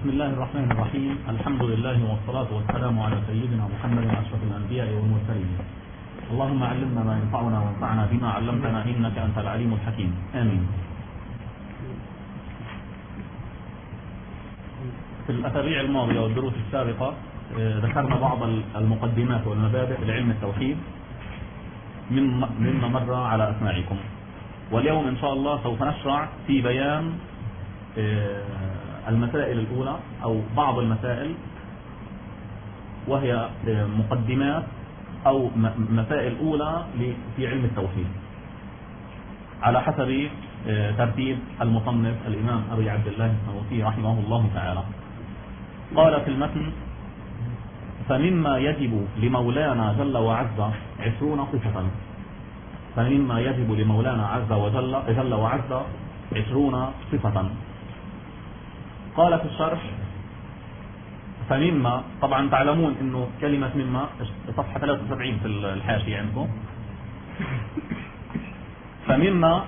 بسم الله الرحمن الرحيم. الحمد لله والصلاة والسلام على سيدنا محمد أشرف الأنبياء والمرسلين. اللهم علمنا ما ينفعنا وانفعنا بما علمتنا إنك أنت العليم الحكيم. آمين. في الأسابيع الماضية والدروس السابقة ذكرنا بعض المقدمات والمبادئ لعلم التوحيد مما مر على أسماعكم، واليوم إن شاء الله سوف نشرع في بيان المسائل الأولى أو بعض المسائل، وهي مقدمات أو مسائل أولى في علم التوحيد على حسب ترتيب المصنف الإمام أبي عبد الله السنوسي رحمه الله تعالى. قال في المتن: فمما يجب لمولانا جل وعز 20 صفة. فمما يجب لمولانا عز وجل جل وعز 20 صفة. قال في الشرح: فمما، طبعا تعلمون انه كلمة مما صفحة 73 في الحاشية عندكم. فمما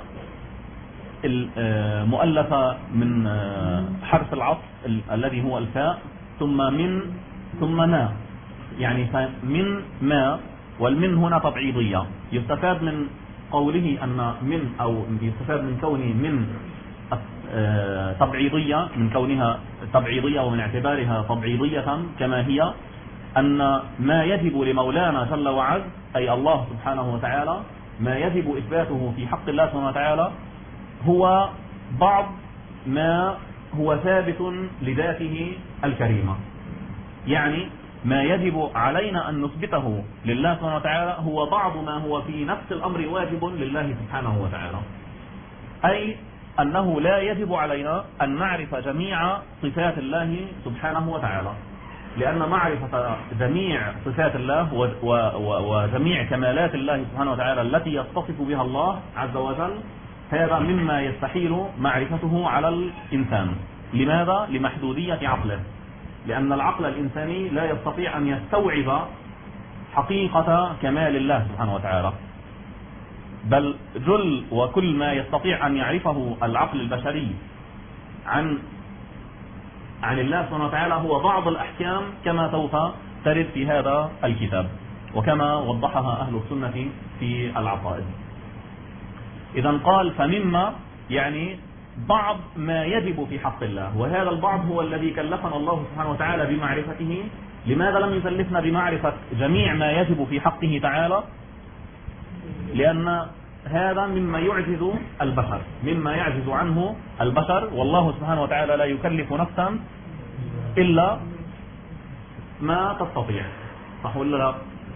المؤلفة من حرف العطف الذي هو الفاء، ثم من، ثم ما، يعني من ما، والمن هنا تبعيضية. يستفاد من قوله أن من، أو يستفاد من كونه من تبعيضية، من كونها تبعيضية ومن اعتبارها تبعيضية كما هي، أن ما يجب لمولانا جل وعز أي الله سبحانه وتعالى، ما يجب إثباته في حق الله سبحانه وتعالى هو بعض ما هو ثابت لذاته الكريمة. يعني ما يجب علينا أن نثبته لله سبحانه وتعالى هو بعض ما هو في نفس الأمر واجب لله سبحانه وتعالى، أي أنه لا يجب علينا أن نعرف جميع صفات الله سبحانه وتعالى، لأن معرفة جميع صفات الله وجميع كمالات الله سبحانه وتعالى التي يتصف بها الله عز وجل هذا مما يستحيل معرفته على الإنسان. لماذا؟ لمحدودية عقله، لأن العقل الإنساني لا يستطيع أن يستوعب حقيقة كمال الله سبحانه وتعالى، بل جل وكل ما يستطيع أن يعرفه العقل البشري عن الله سبحانه وتعالى هو بعض الأحكام كما سوف ترد في هذا الكتاب، وكما وضحها أهل السنة في العقائد. إذا قال فمما، يعني بعض ما يجب في حق الله، وهذا البعض هو الذي كلفنا الله سبحانه وتعالى بمعرفته. لماذا لم يكلفنا بمعرفة جميع ما يجب في حقه تعالى؟ لأن هذا مما يعجز البشر، مما يعجز عنه البشر، والله سبحانه وتعالى لا يكلف نفسا إلا ما تستطيع، صح ولا لا؟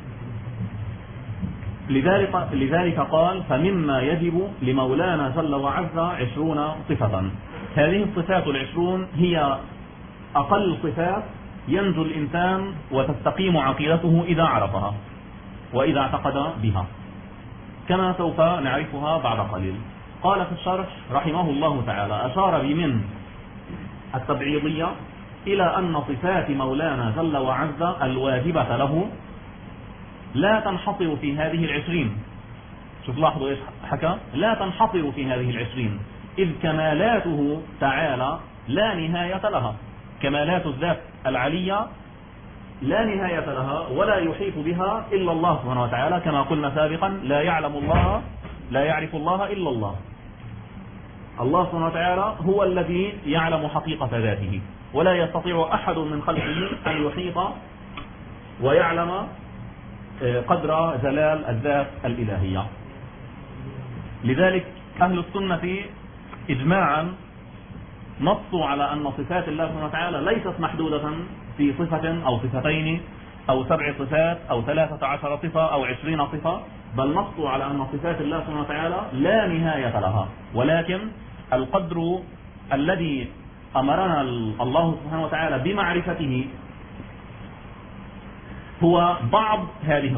لذلك قال فمما يجب لمولانا جل وعز 20 صفة. هذه الصفات 20 هي أقل صفات ينجو الإنسان وتستقيم عقيدته إذا عرفها وإذا اعتقد بها، كما سوف نعرفها بعد قليل. قال في الشرح رحمه الله تعالى: أشار بمن التبعيضية إلى أن صفات مولانا جل وعز الواجبة له لا تنحصر في هذه 20. شوف لاحظوا إيش حكى: لا تنحصر في هذه 20، إذ كمالاته تعالى لا نهاية لها. كمالات الذات العلية لا نهاية لها ولا يحيط بها إلا الله سبحانه وتعالى، كما قلنا سابقا: لا يعرف الله إلا الله. الله سبحانه وتعالى هو الذي يعلم حقيقة ذاته، ولا يستطيع أحد من خلقه أن يحيط ويعلم قدر جلال الذات الإلهية. لذلك أهل السنة إجماعا نصوا على أن صفات الله سبحانه وتعالى ليست محدودة في صفة أو صفتين أو 7 صفات أو 13 صفة أو 20 صفة، بل نصوا على أن صفات الله سبحانه وتعالى لا نهاية لها، ولكن القدر الذي أمرنا الله سبحانه وتعالى بمعرفته هو بعض هذه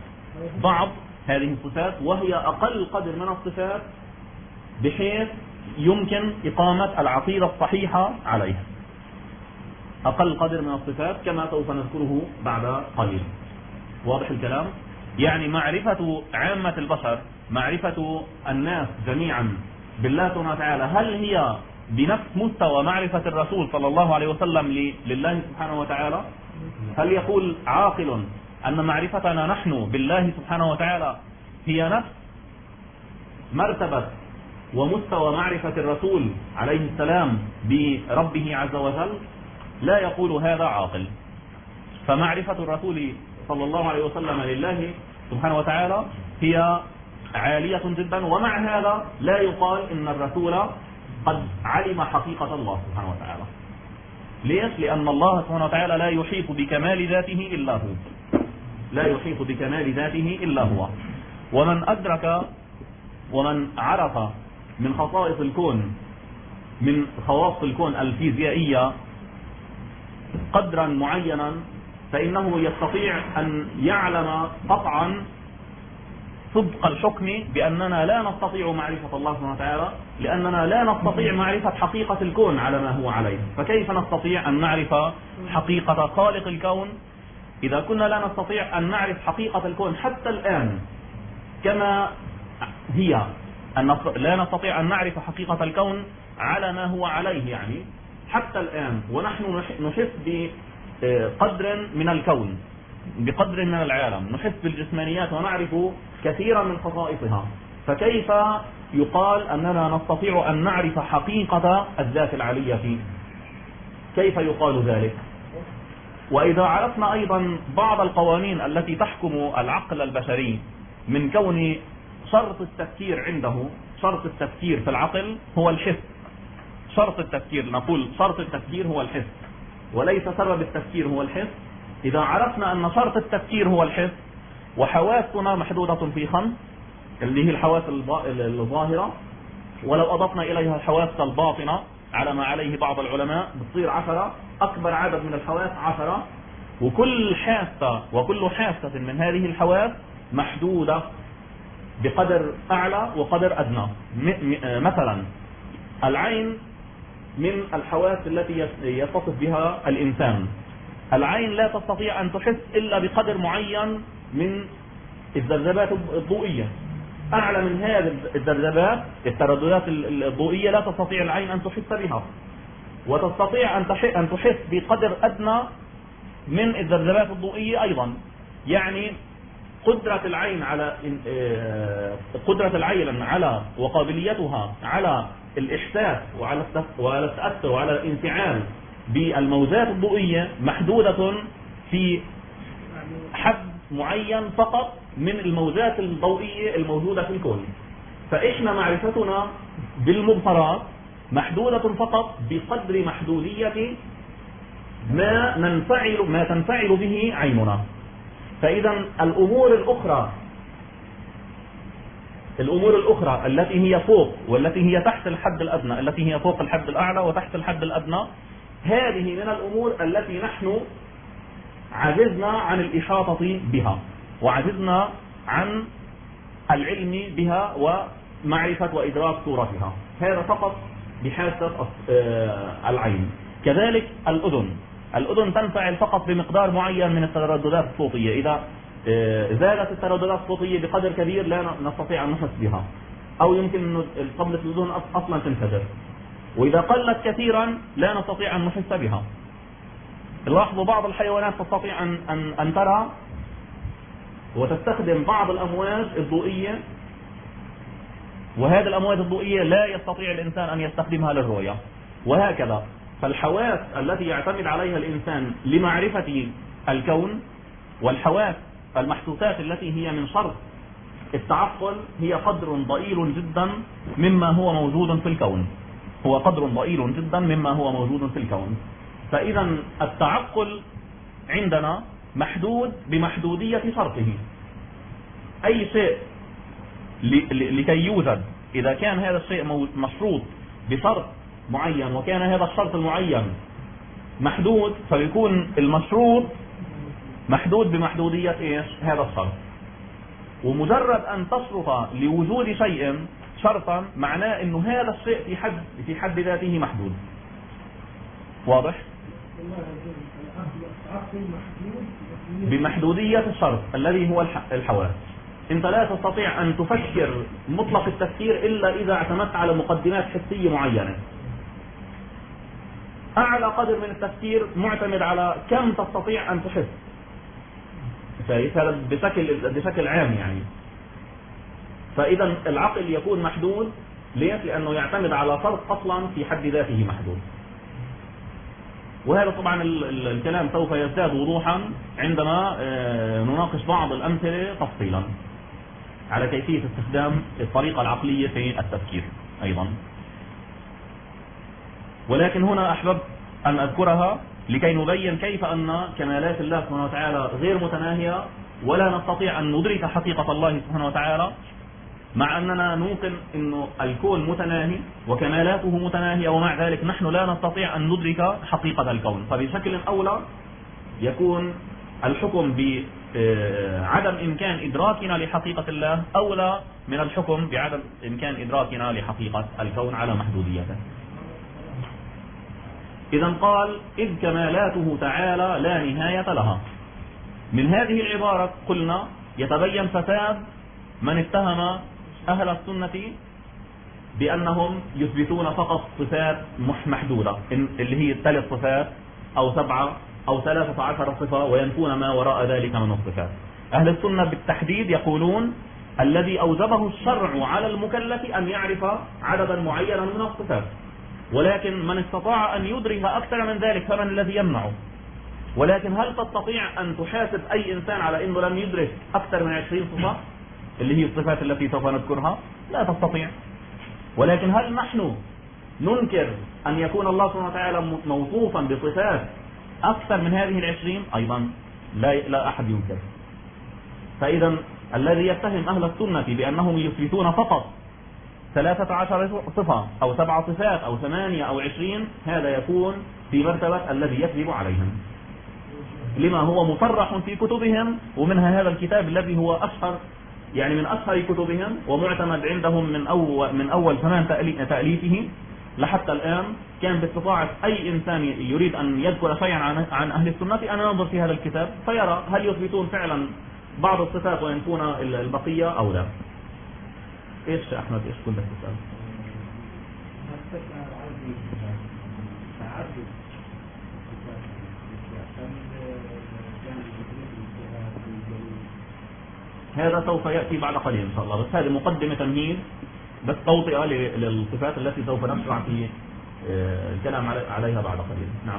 الصفات، وهي أقل قدر من الصفات بحيث يمكن إقامة العقيدة الصحيحة عليها. أقل قدر من الصفات كما سوف نذكره بعد قليل. واضح الكلام؟ يعني معرفة عامة البشر، معرفة الناس جميعا بالله سبحانه وتعالى، هل هي بنفس مستوى معرفة الرسول صلى الله عليه وسلم لله سبحانه وتعالى؟ هل يقول عاقل أن معرفتنا نحن بالله سبحانه وتعالى هي نفس مرتبة ومستوى معرفة الرسول عليه السلام بربه عز وجل؟ لا يقول هذا عاقل. فمعرفة الرسول صلى الله عليه وسلم لله سبحانه وتعالى هي عالية جدا، ومع هذا لا يقال إن الرسول قد علم حقيقة الله سبحانه وتعالى. ليش؟ لأن الله سبحانه وتعالى لا يحيط بكمال ذاته إلا هو، لا يحيط بكمال ذاته إلا هو. ومن أدرك ومن عرف من خصائص الكون، من خواص الكون الفيزيائية قدرا معينا، فإنه يستطيع أن يعلم قطعا صدق الحكم بأننا لا نستطيع معرفة الله سبحانه وتعالى، لأننا لا نستطيع معرفة حقيقة الكون على ما هو عليه. فكيف نستطيع أن نعرف حقيقة خالق الكون إذا كنا لا نستطيع أن نعرف حقيقة الكون حتى الآن كما هي؟ لا نستطيع أن نعرف حقيقة الكون على ما هو عليه، يعني حتى الآن ونحن نحس بقدر من الكون، بقدر من العالم، نحس بالجسمانيات ونعرف كثيرا من خصائصها، فكيف يقال أننا نستطيع أن نعرف حقيقة الذات العلية فيه؟ كيف يقال ذلك؟ وإذا عرفنا أيضا بعض القوانين التي تحكم العقل البشري، من كون شرط التفكير عنده، شرط التفكير في العقل هو الحس، شرط التفكير، نقول شرط التفكير هو الحس وليس سبب التفكير هو الحس. إذا عرفنا أن شرط التفكير هو الحس، وحواسنا محدودة في 5 اللي هي الحواس الظاهرة، ولو أضفنا إليها الحواس الباطنة على ما عليه بعض العلماء بتصير 10، أكبر عدد من الحواس 10، وكل حاسة وكل حاسة من هذه الحواس محدودة بقدر أعلى وقدر أدنى. مثلا العين من الحواس التي يتصف بها الإنسان، العين لا تستطيع أن تحس إلا بقدر معين من الذبذبات الضوئية، أعلى من هذه الذبذبات الترددات الضوئية لا تستطيع العين أن تحس بها، وتستطيع أن تحس بقدر أدنى من الذبذبات الضوئية أيضا. يعني قدرة العين على وقابليتها على الإحساس وعلى التأثر وعلى الانفعال بالموجات الضوئية محدودة في حد معين فقط من الموجات الضوئية الموجودة في الكون. فإحنا معرفتنا بالمبصرات محدودة فقط بقدر محدودية ما تنفعل به عيننا. فإذا الأمور الأخرى التي هي فوق والتي هي تحت الحد الأدنى، التي هي فوق الحد الأعلى وتحت الحد الأدنى، هذه من الأمور التي نحن عجزنا عن الإحاطة بها، وعجزنا عن العلم بها ومعرفة وإدراك صورتها. هذا فقط بحاسة العين. كذلك الأذن تنفعل فقط بمقدار معين من الترددات الصوتية. إذا زادت الترددات الصوتية بقدر كبير لا نستطيع أن نحس بها، أو يمكن أن قبلة الأذن أصلا تنفجر، وإذا قلت كثيرا لا نستطيع أن نحس بها. لاحظوا بعض الحيوانات تستطيع أن ترى وتستخدم بعض الأمواج الضوئية، وهذه الأمواج الضوئية لا يستطيع الإنسان أن يستخدمها للرؤية، وهكذا. فالحواس التي يعتمد عليها الإنسان لمعرفة الكون، والحواس المحسوسات التي هي من شرط التعقل، هي قدر ضئيل جدا مما هو موجود في الكون، هو قدر ضئيل جدا مما هو موجود في الكون. فإذا التعقل عندنا محدود بمحدودية شرطه. أي شيء لكي يوجد، إذا كان هذا الشيء مشروط بشرط معين وكان هذا الشرط المعين محدود، فيكون المشروط محدود بمحدودية إيش؟ هذا الشرط. ومجرد أن تشرط لوجود شيء شرطا معناه أنه هذا الشيء في حد ذاته محدود. واضح؟ بمحدودية الشرط الذي هو الحواس. انت لا تستطيع ان تفكر مطلق التفكير الا اذا اعتمدت على مقدمات حسية معينة. أعلى قدر من التفكير معتمد على كم تستطيع أن تحس. هذا بشكل عام يعني. فإذا العقل يكون محدود. ليش؟ لأنه يعتمد على فرق أصلا في حد ذاته محدود. وهذا طبعا الكلام سوف يزداد وضوحا عندما نناقش بعض الأمثلة تفصيلا على كيفية استخدام الطريقة العقلية في التفكير أيضا. ولكن هنا أحببت أن أذكرها لكي نبين كيف أن كمالات الله سبحانه وتعالى غير متناهية، ولا نستطيع أن ندرك حقيقة الله سبحانه وتعالى، مع أننا نوقن أن الكون متناهي وكمالاته متناهية، ومع ذلك نحن لا نستطيع أن ندرك حقيقة الكون. فبشكل أولى يكون الحكم بعدم إمكان إدراكنا لحقيقة الله أولى من الحكم بعدم إمكان إدراكنا لحقيقة الكون على محدوديته. إذا قال إذ كمالاته تعالى لا نهاية لها. من هذه العبارة قلنا يتبين فساد من اتهم أهل السنة بأنهم يثبتون فقط صفات محدودة اللي هي 3 صفات أو 7 أو 13 صفة، وينفون ما وراء ذلك من الصفات. أهل السنة بالتحديد يقولون الذي أوجبه الشرع على المكلف أن يعرف عددا معينا من الصفات، ولكن من استطاع أن يدرك أكثر من ذلك فمن الذي يمنعه؟ ولكن هل تستطيع أن تحاسب أي إنسان على أنه لم يدرك أكثر من 20 صفة اللي هي الصفات التي سوف نذكرها؟ لا تستطيع. ولكن هل نحن ننكر أن يكون الله سبحانه وتعالى موصوفا بصفات أكثر من هذه 20؟ أيضا لا أحد ينكر. فإذا الذي يتهم أهل السنة بأنهم يثبتون فقط 13 صفة أو 7 صفات أو 8 أو 20، هذا يكون في مرتبة الذي يكذب عليهم، لما هو مصرح في كتبهم، ومنها هذا الكتاب الذي هو أشهر يعني من أشهر كتبهم ومعتمد عندهم من أول زمان تأليفه لحتى الآن. كان باستطاعة أي إنسان يريد أن يذكر شيئا عن أهل السنة أن ينظر في هذا الكتاب فيرى هل يثبتون فعلا بعض الصفات وينفون البقية أو لا. إيش أحمد إيش كنت تسأل؟ هذا سوف يأتي بعد قليل إن شاء الله، بس هذه مقدمة تمهيد بس توطئة للصفات التي سوف نشرع في الكلام عليها بعد قليل. نعم.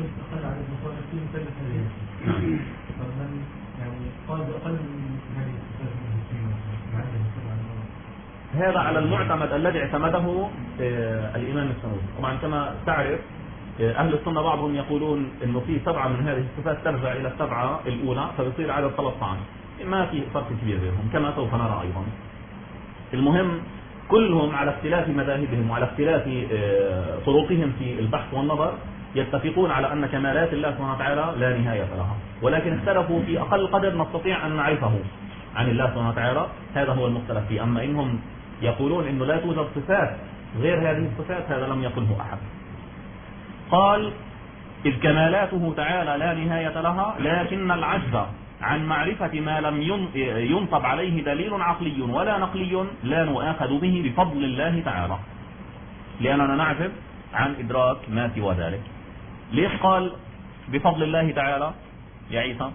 هذا على المعتمد الذي اعتمده الإمام السنوسي. طبعا كما تعرف أهل السنة بعضهم يقولون إنه في 7 من هذه الصفات ترجع إلى 7 الأولى فبصير عدد 13. ما في فرق كبير بينهم كما سوف نرى أيضا. المهم كلهم على اختلاف مذاهبهم وعلى اختلاف طرقهم في البحث والنظر يتفقون على أن كمالات الله سبحانه وتعالى لا نهاية لها، ولكن اختلفوا في أقل قدر نستطيع أن نعرفه عن الله سبحانه وتعالى. هذا هو المختلف فيه. أما إنهم يقولون إنه لا توجد صفات غير هذه الصفات هذا لم يقله أحد. قال إذ كمالاته تعالى لا نهاية لها لكن العجز عن معرفة ما لم ينصب عليه دليل عقلي ولا نقلي لا نؤاخذ به بفضل الله تعالى، لأننا نعجز عن إدراك ما سوى ذلك. ليش قال بفضل الله تعالى يا عيسى؟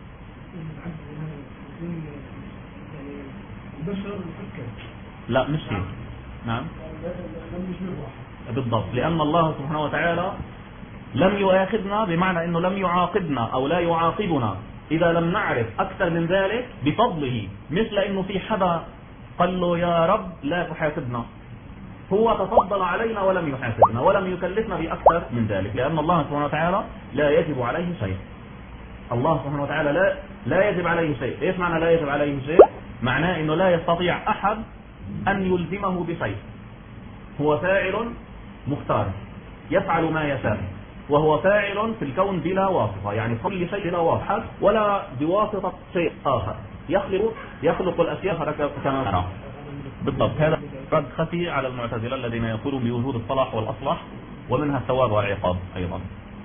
لا مش هيك. نعم بالضبط، لأن الله سبحانه وتعالى لم يؤاخذنا بمعنى أنه لم يعاقبنا أو لا يعاقبنا إذا لم نعرف أكثر من ذلك بفضله، مثل أنه في حدا قال له يا رب لا تحاسبنا، هو تفضل علينا ولم يحاسبنا ولم يكلفنا بأكثر من ذلك، لأن الله سبحانه وتعالى لا يجب عليه شيء. الله سبحانه وتعالى لا يجب عليه شيء. إيش معنى لا يجب عليه شيء؟ معناه أنه لا يستطيع أحد أن يلزمه بشيء، هو فاعل مختار يفعل ما يشاء، وهو فاعل في الكون بلا واسطة، يعني كل شيء بلا واسطة ولا بواسطة شيء آخر، يخلق الأشياء كما نرى. بالضبط. هذا رد خفي على المعتزلة الذين يقولون بوجود الصلاح والأصلح ومنها الثواب والعقاب أيضا.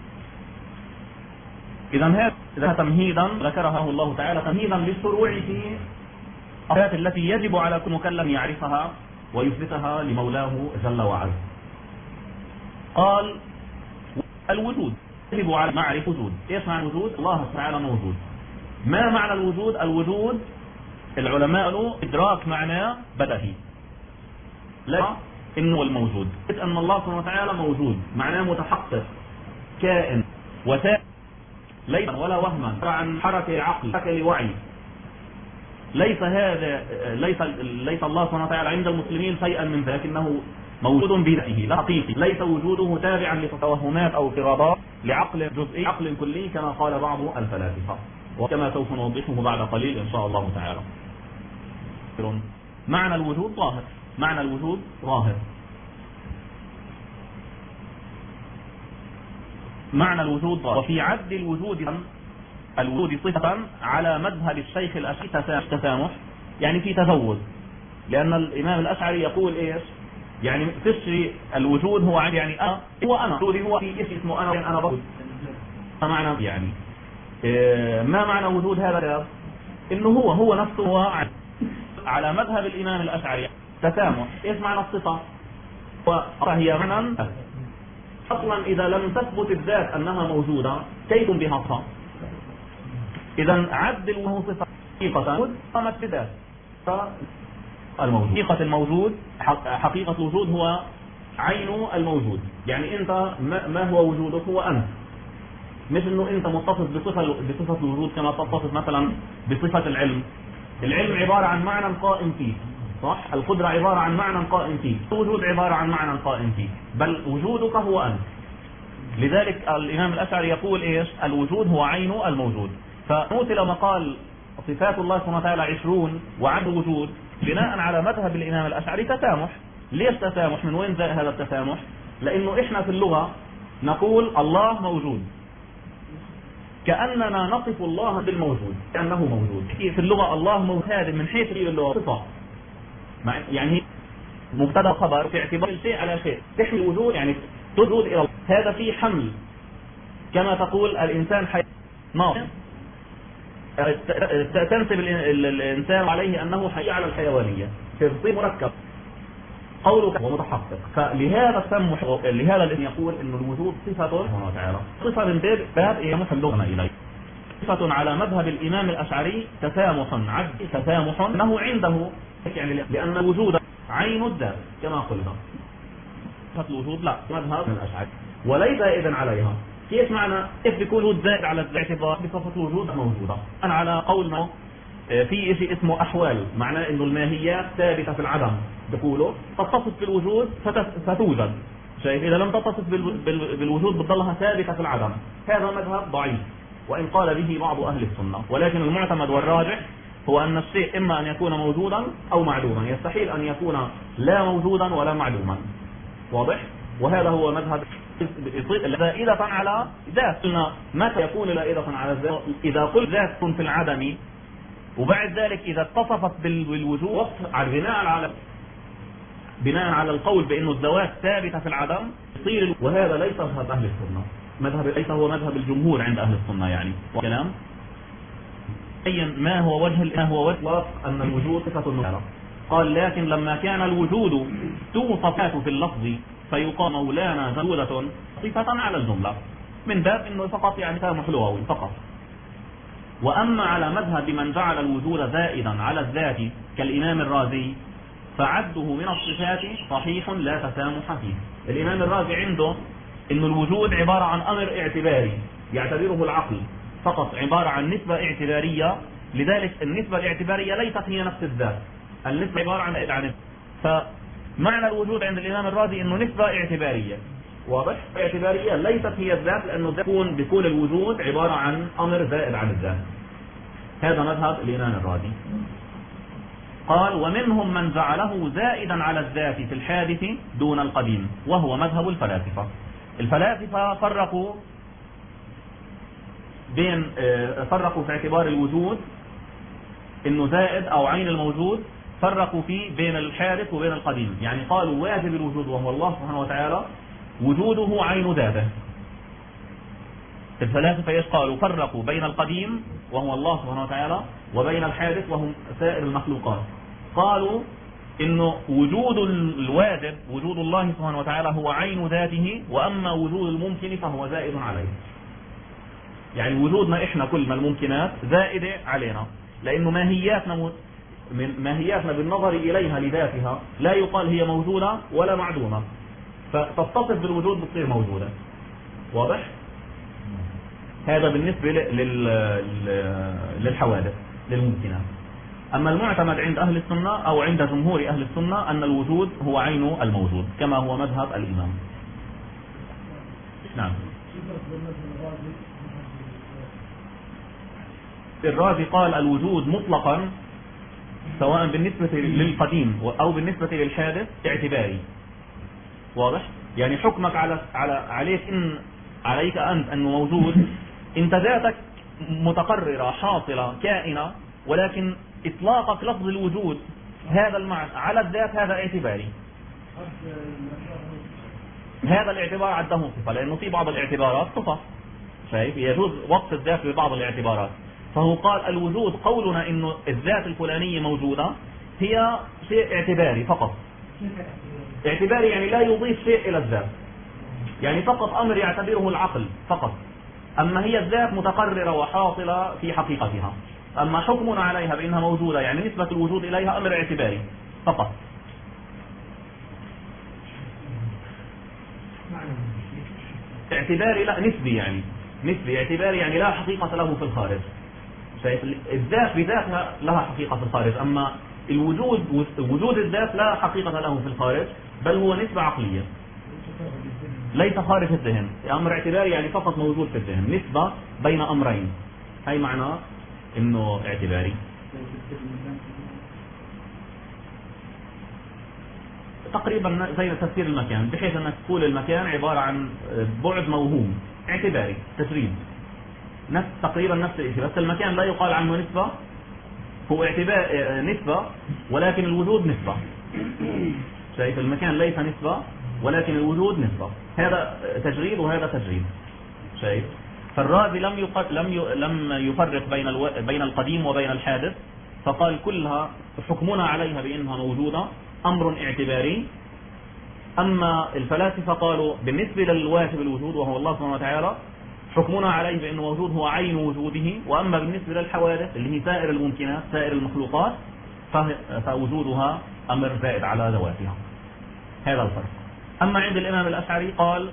إذا هذا تمهيدا ذكره الله تعالى تمهيدا للشروع في الصفات التي يجب على كل مكلف يعرفها ويثبتها لمولاه جل وعلا. قال الوجود، يجب على معرفة وجود. ايش معنى الوجود؟ الله تعالى موجود. ما معنى الوجود؟ الوجود العلماء له إدراك معناه بدهي، لا إنه الموجود، أن الله سبحانه وتعالى موجود معناه متحقق كائن وثابت، ليس ولا وهما عن حركة عقل، حركة وعي. ليس هذا ليس الله سبحانه وتعالى عند المسلمين شيئا من ذلك، إنه موجود بذاته لا حقيقي، ليس وجوده تابعا لتوهمات أو افتراضات لعقل جزئي عقل كلي كما قال بعض الفلاسفة، وكما سوف نوضحه بعد قليل إن شاء الله تعالى. معنى الوجود ظاهر، معنى الوجود ظاهر. معنى الوجود ظاهر. وفي عد الوجود صفة على مذهب الشيخ الأشعري تسامح، يعني في تزوج، لأن الإمام الأشعري يقول إيش؟ يعني تشري الوجود هو يعني أنا هو أنا، وجودي هو في شيء اسمه أنا، يعني أنا بوجود. معنى يعني ما معنى وجود هذا؟ إنه هو نفسه هو على مذهب الإمام الأشعري تسامح. إيش معنى الصفة؟ فهي معنى أصلا إذا لم تثبت الذات أنها موجودة كيف بها صفة؟ إذا عدل وهو صفة حقيقة قامت بذات الموجود. حقيقة الموجود، حقيقة الوجود هو عين الموجود، يعني أنت ما هو وجودك؟ هو أنت، مش إنه أنت متصف بصفة الوجود كما تتصف مثلا بصفة العلم. العلم عبارة عن معنى قائم فيه، صح؟ القدرة عبارة عن معنى قائم فيه، الوجود عبارة عن معنى قائم فيه، بل وجودك هو أنت. لذلك الإمام الأشعري يقول إيش؟ الوجود هو عين الموجود. فمثل ما قال صفات الله سبحانه وتعالى 20 وعد وجود بناء على مذهب الإمام الأشعري تسامح. ليش تسامح؟ من وين جاء هذا التسامح؟ لأنه إحنا في اللغة نقول الله موجود، كأننا نصف الله بالموجود كأنه موجود. في اللغة الله موجود، هذا من حيث اللغة صفة، يعني مبتدا خبر في اعتبار الشيء على شيء، تحمل وجود يعني تجود إلى الله. هذا في حمل، كما تقول الإنسان حي ناطق، تنسب الإنسان عليه أنه حي على الحيوانية، في مركب قولك ومتحقق. فلهذا لهذا الذي يقول إن الوجود صفة سبحانه وتعالى، صفة من باب يمح اللغة إليه، صفة على مذهب الإمام الأشعري تسامح، عد تسامح أنه عنده، يعني لأن الوجود عين الذات كما قلنا. صفة الوجود لا مذهب الأشعري وليس زائدا عليها. كيف معنى كيف بيكون وجود زائد على الاعتبار بصفة الوجود موجودة؟ أنا على قولنا في شيء اسمه أحوال، معناه إنه الماهيات ثابتة في العدم، بيقولوا تتصف بالوجود فتوجد، شايف؟ إذا لم تتصف بالوجود بتضلها ثابتة في العدم. هذا مذهب ضعيف وإن قال به بعض أهل السنة، ولكن المعتمد والراجح هو أن الشيء إما أن يكون موجودا أو معدوما، يستحيل أن يكون لا موجودا ولا معدوما، واضح؟ وهذا هو مذهب زائدة على ذات. قلنا متى يكون زائدة على الذات؟ إذا قلت ذات في العدم وبعد ذلك إذا اتصفت بالوجود بناء على القول بأنه الذوات ثابتة في العدم يصير. وهذا ليس مذهب أهل السنة، ليس هو مذهب الجمهور عند أهل السنة يعني. وكلام ما هو وجه أن الوجود صفة مطلقة. قال لكن لما كان الوجود توصفات في اللفظ فيقال مولانا زلولة صفة على الجملة، من باب انه فقط يعني تسامح لغوي فقط. واما على مذهب من جعل الوجود زائدا على الذات كالامام الرازي فعده من الصفات صحيح لا تسامح فيه. الامام الرازي عنده انه الوجود عبارة عن امر اعتباري يعتبره العقل فقط، عبارة عن نسبة اعتبارية، لذلك النسبة الاعتبارية ليست هي نفس الذات، النسبة عبارة عن فمعنى الوجود عند الإمام الرازي إنه نسبة اعتبارية، واضح؟ اعتبارية ليست هي الذات، لأنه بيكون الوجود عبارة عن أمر زائد عن الذات. هذا مذهب الإمام الرازي. قال ومنهم من جعله زائدا على الذات في الحادث دون القديم، وهو مذهب الفلاسفة. الفلاسفة فرقوا في اعتبار الوجود إنه زائد أو عين الموجود، فرقوا فيه بين الحادث وبين القديم. يعني قالوا واجب الوجود وهو الله سبحانه وتعالى وجوده عين ذاته. الفلاسفة قالوا فرقوا بين القديم وهو الله سبحانه وتعالى وبين الحادث وهم سائر المخلوقات. قالوا إنه وجود الواجب وجود الله سبحانه وتعالى هو عين ذاته، وأما وجود الممكن فهو زائد عليه. يعني وجودنا إحنا كلنا الممكنات زائدة علينا، لأنه ماهياتنا بالنظر إليها لذاتها لا يقال هي موجودة ولا معدومة، فتتصف بالوجود بتصير موجودة. واضح؟ هذا بالنسبة للحوادث للممكنات. أما المعتمد عند أهل السنة أو عند جمهور أهل السنة أن الوجود هو عين الموجود كما هو مذهب الإمام. نعم. الرازي قال الوجود مطلقا سواء بالنسبة للقديم أو بالنسبة للحادث اعتباري. واضح؟ يعني حكمك عليك أنت أنه موجود، أنت ذاتك متقررة حاصلة كائنة، ولكن إطلاقك لفظ الوجود هذا المعنى على الذات هذا اعتباري. هذا الاعتبار عده صفة، لأنه في بعض الاعتبارات صفة، شايف؟ يجوز وصف الذات ببعض الاعتبارات. فهو قال الوجود قولنا إنه الذات الفلانية موجودة هي شيء اعتباري فقط. اعتباري يعني لا يضيف شيء إلى الذات، يعني فقط أمر يعتبره العقل فقط. أما هي الذات متقررة وحاصلة في حقيقتها. أما حكمنا عليها بأنها موجودة يعني نسبة الوجود إليها أمر اعتباري فقط. اعتباري لا نسبي، يعني نسبي. اعتباري يعني لا حقيقة له في الخارج. الذات بذاتها لها حقيقة في الخارج، أما وجود الذات لا حقيقة له في الخارج، بل هو نسبة عقلية ليس خارج الذهن. أمر اعتباري يعني فقط موجود في الذهن، نسبة بين أمرين. هاي معنى إنه اعتباري. تقريبا زي تفسير المكان، بحيث أنك تقول المكان عبارة عن بعد موهوم اعتباري تسريب، تقريبا نفس الشيء، بس المكان لا يقال عنه نسبة، هو اعتبار نسبة ولكن الوجود نسبة. شايف؟ المكان ليس نسبة ولكن الوجود نسبة. هذا تجريد وهذا تجريد. شايف؟ فالرازي لم يفرق بين القديم وبين الحادث، فقال كلها حكمنا عليها بأنها موجودة أمر اعتباري. أما الفلاسفة قالوا بالنسبة للواجب الوجود وهو الله سبحانه وتعالى حكمنا عليه بأنه موجود هو عين وجوده، وأما بالنسبة للحوادث اللي هي سائر الممكنات سائر المخلوقات فوجودها أمر زائد على ذواتها. هذا الفرق. أما عند الإمام الأشعري قال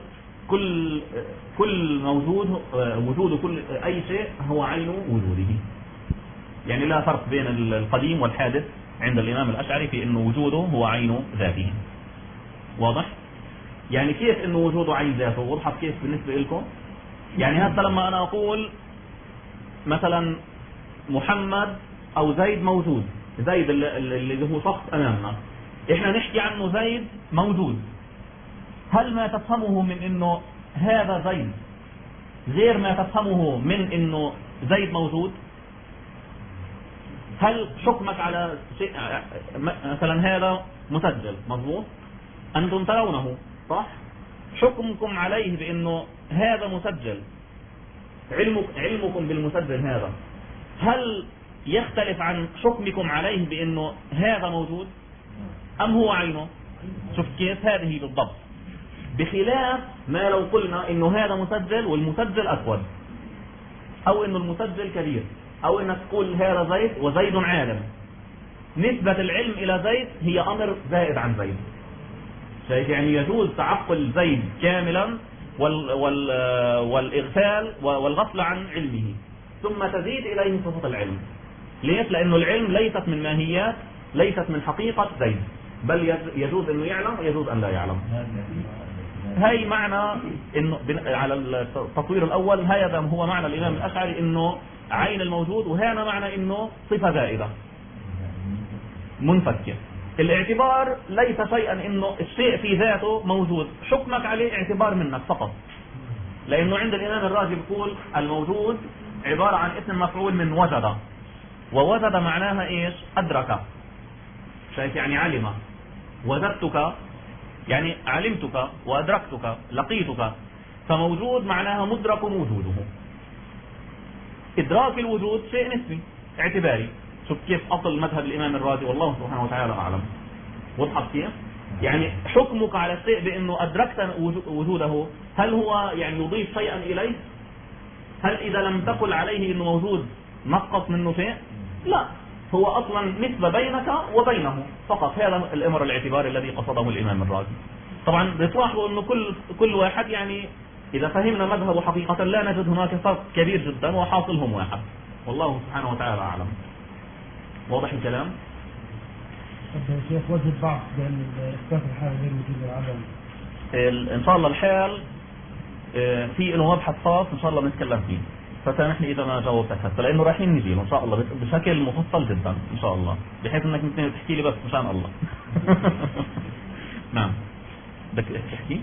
كل موجود وجود كل أي شيء هو عين وجوده، يعني لا فرق بين القديم والحادث عند الإمام الأشعري في أنه وجوده هو عين ذاته. واضح؟ يعني كيف أنه وجوده عين ذاته؟ وضحت كيف بالنسبة لكم؟ يعني هذا لما أنا أقول مثلا محمد أو زيد موجود، زيد اللي هو شخص أمامنا، إحنا نحكي عنه زيد موجود، هل ما تفهمه من إنه هذا زيد غير ما تفهمه من إنه زيد موجود؟ هل حكمك على شيء مثلا هذا مسجل مضبوط، أنتم ترونه صح؟ حكمكم عليه بأنه هذا مسجل، علمكم بالمسجل هذا هل يختلف عن حكمكم عليه بأنه هذا موجود أم هو عينه؟ شوف كيف هذه بالضبط، بخلاف ما لو قلنا إنه هذا مسجل والمسجل أسود، أو إنه المسجل كبير، أو إنك تقول هذا زيد وزيد عالم، نسبة العلم إلى زيد هي أمر زائد عن زيد. شايف؟ يعني يجوز تعقل زيد كاملا والإغفال والغفل عن علمه، ثم تزيد إليه صفة العلم. ليش؟ لأنه العلم ليست من ماهيات، ليست من حقيقة زيد، بل يجوز أنه يعلم ويجوز أن لا يعلم. هاي معنى إنه على التصوير الأول هذا هو معنى الإمام الأشعري إنه عين الموجود، وهذا معنى إنه صفة زائدة منفكة. الاعتبار ليس شيئا إنه الشيء في ذاته موجود، حكمك عليه اعتبار منك فقط، لأنه عند الإمام الرازي بيقول الموجود عبارة عن اسم مفعول من وجد، ووجد معناها إيش؟ أدرك. شايف؟ يعني علم. وجدتك يعني علمتك وأدركتك لقيتك، فموجود معناها مدرك وجوده. إدراك الوجود شيء نسبي اعتباري. شوف كيف أصل مذهب الإمام الرازي، والله سبحانه وتعالى أعلم. وضحت كيف؟ يعني حكمك على الشيء بأنه أدركت وجوده، هل هو يعني يضيف شيئا إليه؟ هل إذا لم تقل عليه أنه موجود نقص منه شيء؟ لا، هو أصلا نسبة بينك وبينه فقط. هذا الأمر الاعتباري الذي قصده الإمام الرازي. طبعا بيتلاحظوا أنه كل واحد يعني إذا فهمنا مذهبه حقيقة لا نجد هناك فرق كبير جدا وحاصلهم واحد، والله سبحانه وتعالى أعلم. واضح الكلام؟ شيخ وجه الضعف بأن إثبات الحال غير وجود العدم إن شاء الله الحال في له مبحث خاص إن شاء الله بنتكلم فيه، فسامحني إذا ما جاوبتك هسه لأنه رايحين نجي إن شاء الله بشكل مفصل جدا إن شاء الله، بحيث إنك ممكن تحكي لي بس مشان الله. نعم بدك تحكي؟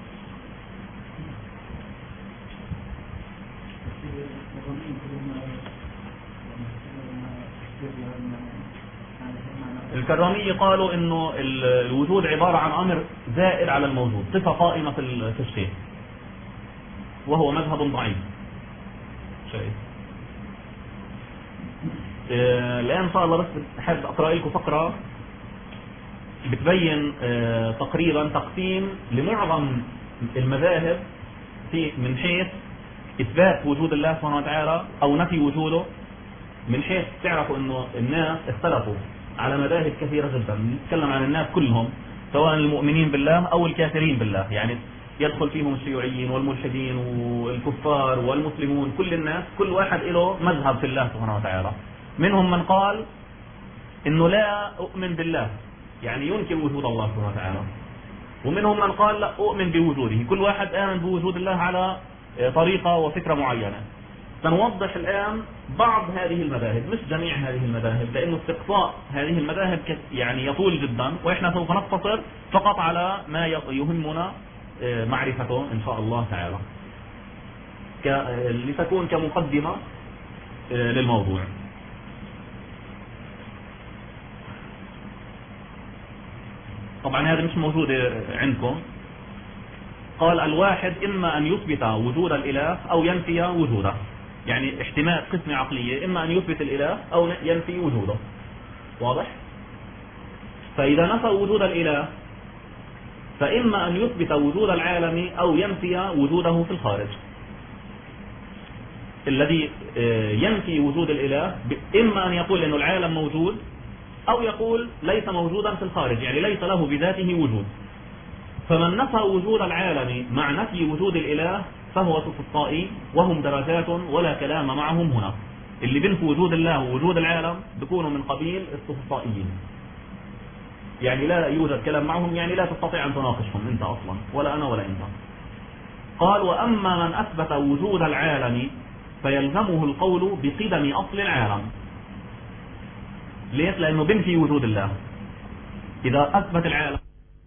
الكرامية قالوا انه الوجود عبارة عن امر زائد على الموجود، صفة قائمة في الشيء، وهو مذهب ضعيف. شيء الان ان شاء الله بس بحب اقرأ لكم فقرة بتبين تقريبا تقسيم لمعظم المذاهب من حيث اثبات وجود الله سبحانه وتعالى او نفي وجوده، من حيث تعرفوا انه الناس اختلفوا على مذاهب كثيرة جدا. نتكلم عن الناس كلهم سواء المؤمنين بالله او الكافرين بالله، يعني يدخل فيهم الشيوعيين والملحدين والكفار والمسلمون، كل الناس كل واحد له مذهب في الله سبحانه وتعالى. منهم من قال انه لا اؤمن بالله، يعني ينكر وجود الله سبحانه وتعالى، ومنهم من قال لا اؤمن بوجوده. كل واحد آمن بوجود الله على طريقة وفكرة معينة. سنوضح الآن بعض هذه المذاهب، مش جميع هذه المذاهب، لأنه استقصاء هذه المذاهب يعني يطول جدا، وإحنا سوف نقتصر فقط على ما يهمنا معرفته إن شاء الله تعالى لتكون كمقدمة للموضوع. طبعا هذا مش موجود عندكم. قال الواحد إما أن يثبت وجود الإله أو ينفي وجوده، يعني احتمال قسمة عقلية، إما أن يثبت الإله أو ينفي وجوده. واضح؟ فإذا نفى وجود الإله فإما أن يثبت وجود العالم أو ينفي وجوده في الخارج. الذي ينفي وجود الإله إما أن يقول إنه العالم موجود أو يقول ليس موجودا في الخارج، يعني ليس له بذاته وجود. فمن نفى وجود العالم مع نفي وجود الإله فهو استقصائي، وهم درجات ولا كلام معهم هنا. اللي بينفي وجود الله ووجود العالم بيكونوا من قبيل استقصائيين، يعني لا يوجد كلام معهم، يعني لا تستطيع أن تناقشهم أنت أصلا، ولا أنا ولا أنت. قال وأما من أثبت وجود العالم فيلزمه القول بقدم أصل العالم. ليش؟ لأنه بينفي وجود الله. إذا أثبت العالم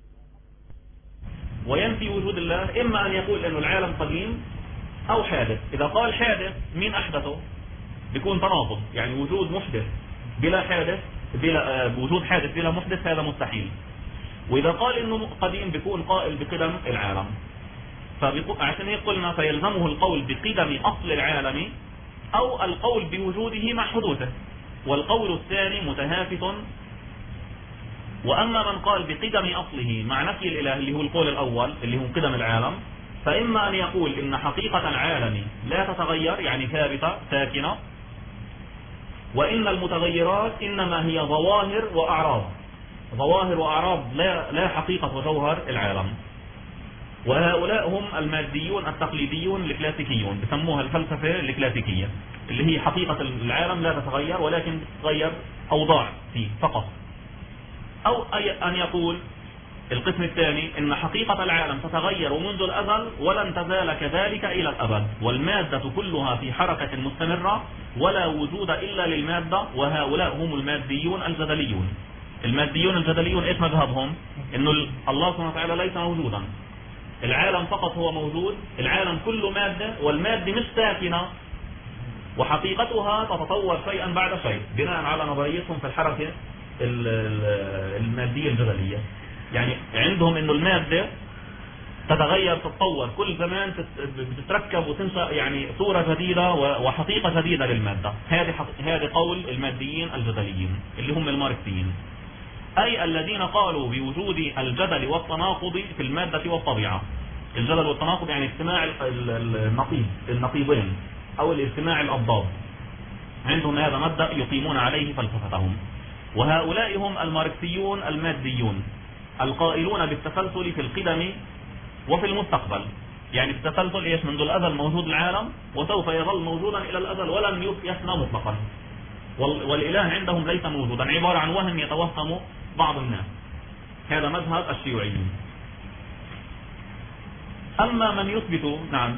وينفي وجود الله، إما أن يقول أنه العالم قديم أو حادث. إذا قال حادث، مين أحدثه؟ بيكون تناقض، يعني وجود محدث بلا حادث، وجود حادث بلا محدث، هذا مستحيل. وإذا قال أنه قديم بيكون قائل بقدم العالم. فعشان هيك قلنا فيلزمه القول بقدم أصل العالم أو القول بوجوده مع حدوثه، والقول الثاني متهافت. وأما من قال بقدم أصله مع نفي الإله اللي هو القول الأول اللي هو قدم العالم، فإما أن يقول إن حقيقة العالم لا تتغير، يعني ثابتة ساكنة، وإن المتغيرات إنما هي ظواهر وأعراض. ظواهر وأعراض لا حقيقة وجوهر العالم. وهؤلاء هم الماديون التقليديون الكلاسيكيون، بسموها الفلسفة الكلاسيكية، اللي هي حقيقة العالم لا تتغير ولكن تتغير أوضاع فيه فقط. أو أن يقول القسم الثاني إن حقيقة العالم تتغير منذ الأزل ولن تزال كذلك إلى الأبد، والمادة كلها في حركة مستمرة ولا وجود إلا للمادة، وهؤلاء هم الماديون الجدليون. الماديون الجدليون إيش مذهبهم؟ إنه الله سبحانه وتعالى ليس موجودا، العالم فقط هو موجود، العالم كله مادة، والمادة مش ساكنة، وحقيقتها تتطور شيئا بعد شيء بناء على نظريتهم في الحركة المادية الجدلية. يعني عندهم انه المادة تتغير تتطور كل زمان، بتتركب وتنشأ يعني صورة جديدة وحقيقة جديدة للمادة. هذه قول الماديين الجدليين اللي هم الماركسيين. أي الذين قالوا بوجود الجدل والتناقض في المادة والطبيعة. الجدل والتناقض يعني اجتماع النقيضين أو الاجتماع الأضداد، عندهم هذا مبدأ يقيمون عليه فلسفتهم. وهؤلاء هم الماركسيون الماديون القائلون بالتسلسل في القدم وفي المستقبل. يعني التسلسل ايش؟ منذ الأزل موجود العالم وسوف يظل موجودا إلى الأزل ولن يفنى مطلقا. والإله عندهم ليس موجودا، عبارة عن وهم يتوهم بعض الناس. هذا مذهب الشيوعيين. أما من يثبت نعم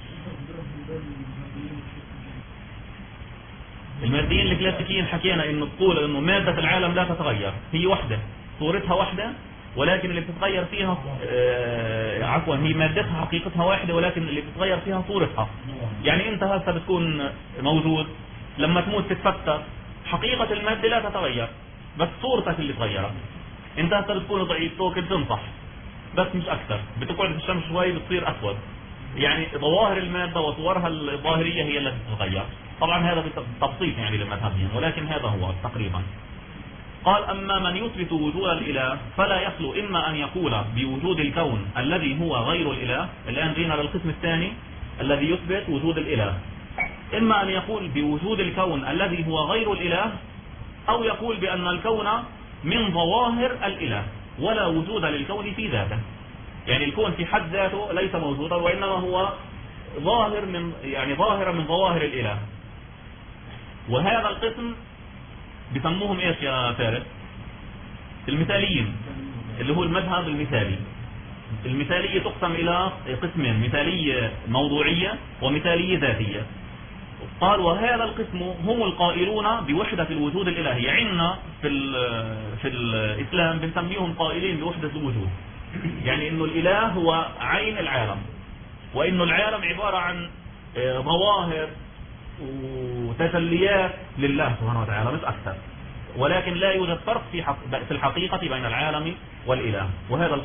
الماديين الكلاسيكيين حكينا انه تقول انه مادة العالم لا تتغير، هي وحدة صورتها وحدة، ولكن اللي بتتغير فيها عفوا هي مادتها حقيقتها واحدة، ولكن اللي بتتغير فيها صورتها. يعني انت هسه بتكون موجود، لما تموت تتفتت، حقيقة المادة لا تتغير بس صورتك اللي تغيرت. انت هسه بتكون ضعيف توكل تنصح بس مش اكثر، بتقعد في الشمس شوي بتصير اسود. يعني ظواهر المادة وصورها الظاهرية هي التي تتغير. طبعا هذا بالتبسيط يعني للمذهبين، ولكن هذا هو تقريبا. قال أما من يثبت وجود الإله فلا يخلو إما أن يقول بوجود الكون الذي هو غير الإله. الآن جينا للقسم الثاني الذي يثبت وجود الإله. إما أن يقول بوجود الكون الذي هو غير الإله، أو يقول بأن الكون من ظواهر الإله ولا وجود للكون في ذاته. يعني الكون في حد ذاته ليس موجودا، وإنما هو ظاهر من ظاهرة من ظواهر الإله. وهذا القسم بسموهم ايش يا فارس؟ المثاليين، اللي هو المذهب المثالي. المثالية تقسم إلى قسمين، مثالية موضوعية ومثالية ذاتية. قال وهذا القسم هم القائلون بوحدة الوجود الإلهي. عندنا في الإسلام بنسميهم قائلين بوحدة الوجود، يعني إنه الإله هو عين العالم، وإنه العالم عبارة عن ظواهر وتجليات لله سبحانه وتعالى مش أكثر، ولكن لا يوجد فرق في الحقيقة بين العالم والإله. وهذا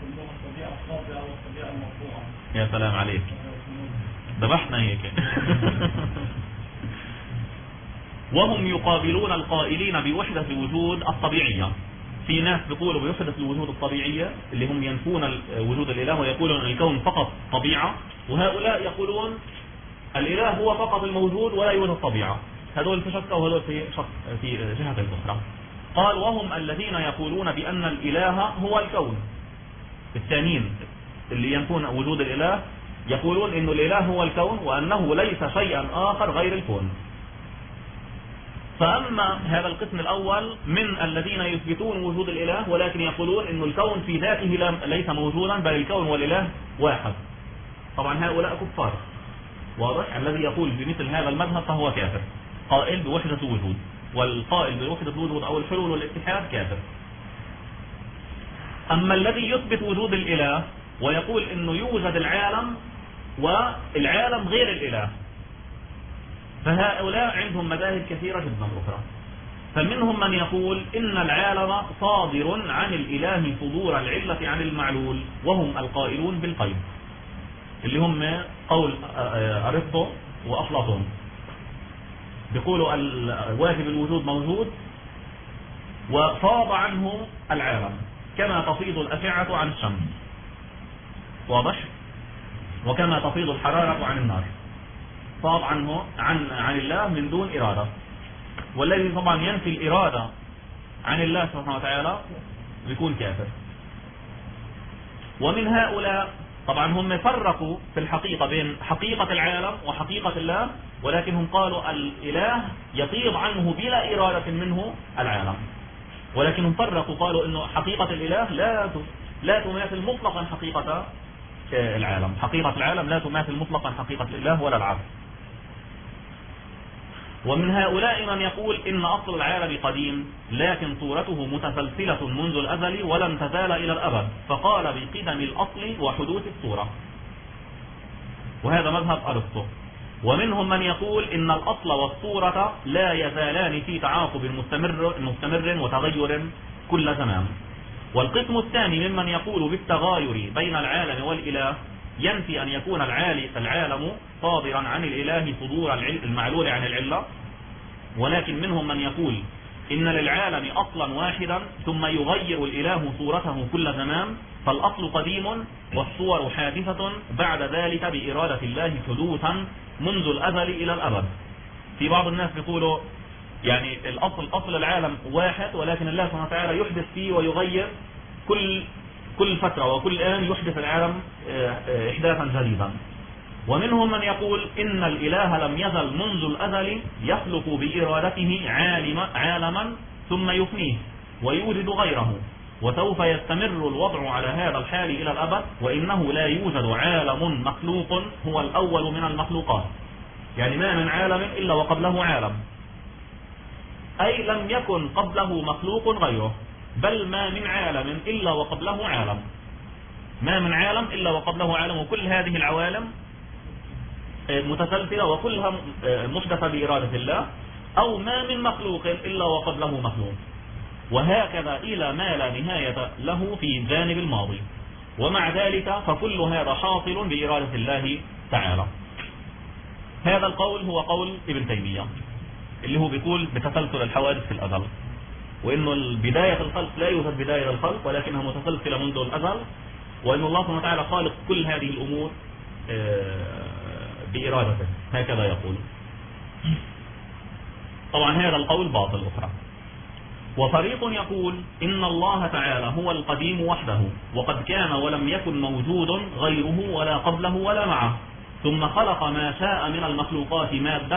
يا سلام عليك، ذبحنا هيك. وهم يقابلون القائلين بوحدة الوجود الطبيعية. في ناس بيقولوا بوحدة الوجود الطبيعية اللي هم ينفون وجود الإله ويقولون أن الكون فقط طبيعة، وهؤلاء يقولون الإله هو فقط الموجود ولا يوجد طبيعة. هذول في شك وهذول في جهة أخرى. قال وهم الذين يقولون بأن الإله هو الكون. الثانيين اللي ينفون وجود الإله يقولون إنه الإله هو الكون وأنه ليس شيئا آخر غير الكون. فأما هذا القسم الأول من الذين يثبتون وجود الإله ولكن يقولون إنه الكون في ذاته ليس موجودا، بل الكون والإله واحد، طبعا هؤلاء كفار. واضح؟ الذي يقول بمثل هذا المذهب فهو كافر، قائل بوحدة الوجود. والقائل بوحدة الوجود أو الحلول والاتحاد كافر. أما الذي يثبت وجود الإله ويقول إنه يوجد العالم والعالم غير الإله، فهؤلاء عندهم مذاهب كثيرة جدا أخرى. فمنهم من يقول إن العالم صادر عن الإله صدور العلة عن المعلول، وهم القائلون بالقيد، اللي هم قول أرسطو وأفلاطون. بيقولوا واجب الوجود موجود وفاض عنه العالم كما تفيض الأشعة عن الشمس، واضح؟ وكما تفيض الحرارة عن النار، فاض عنه عن الله من دون إرادة. والذي طبعا ينفي الإرادة عن الله سبحانه وتعالى بيكون كافر. ومن هؤلاء طبعا هم فرقوا في الحقيقة بين حقيقة العالم وحقيقة الله، ولكنهم قالوا الإله يفيض عنه بلا إرادة منه العالم، ولكنهم فرقوا قالوا إنه حقيقة الإله لا تماثل مطلقا حقيقة العالم. حقيقة العالم لا تماثل مطلقا حقيقة الإله ولا العكس. ومن هؤلاء من يقول إن أصل العالم قديم لكن صورته متسلسلة منذ الأزل ولن تزال إلى الأبد، فقال بقدم الأصل وحدوث الصورة، وهذا مذهب أرسطو. ومنهم من يقول إن الأصل والصورة لا يزالان في تعاقب مستمر وتغير كل زمان. والقسم الثاني ممن يقول بالتغاير بين العالم والإله ينفي أن يكون العالم صادرا عن الإله صدور المعلول عن العلة، ولكن منهم من يقول إن للعالم أصلا واحدا ثم يغير الإله صورته كل زمان، فالأصل قديم والصور حادثة بعد ذلك بإرادة الله حدوثا منذ الأزل إلى الأبد. في بعض الناس بيقولوا يعني أصل العالم واحد، ولكن الله سبحانه وتعالى يحدث فيه ويغير كل فترة، وكل آن يحدث العالم إحداثا جديدا. ومنهم من يقول إن الإله لم يزل منذ الأزل يخلق بإرادته عالما ثم يفنيه ويوجد غيره، وسوف يستمر الوضع على هذا الحال إلى الأبد، وإنه لا يوجد عالم مخلوق هو الأول من المخلوقات. يعني ما من عالم إلا وقبله عالم، أي لم يكن قبله مخلوق غيره، بل ما من عالم إلا وقبله عالم، ما من عالم إلا وقبله عالم، وكل هذه العوالم متسلسلة وكلها محدثة بإرادة الله، أو ما من مخلوق إلا وقبله مخلوق، وهكذا إلى ما لا نهاية له في جانب الماضي. ومع ذلك فكل هذا حاصل بإرادة الله تعالى. هذا القول هو قول ابن تيمية، اللي هو بيقول بتسلسل الحوادث في الأزل، وإنه بداية الخلق لا يوجد بداية الخلق، ولكنها متسلسلة منذ الأزل، وإن الله سبحانه وتعالى خالق كل هذه الأمور بإرادته، هكذا يقول. طبعا هذا القول باطل أخرى. وفريق يقول إن الله تعالى هو القديم وحده، وقد كان ولم يكن موجود غيره ولا قبله ولا معه، ثم خلق ما شاء من المخلوقات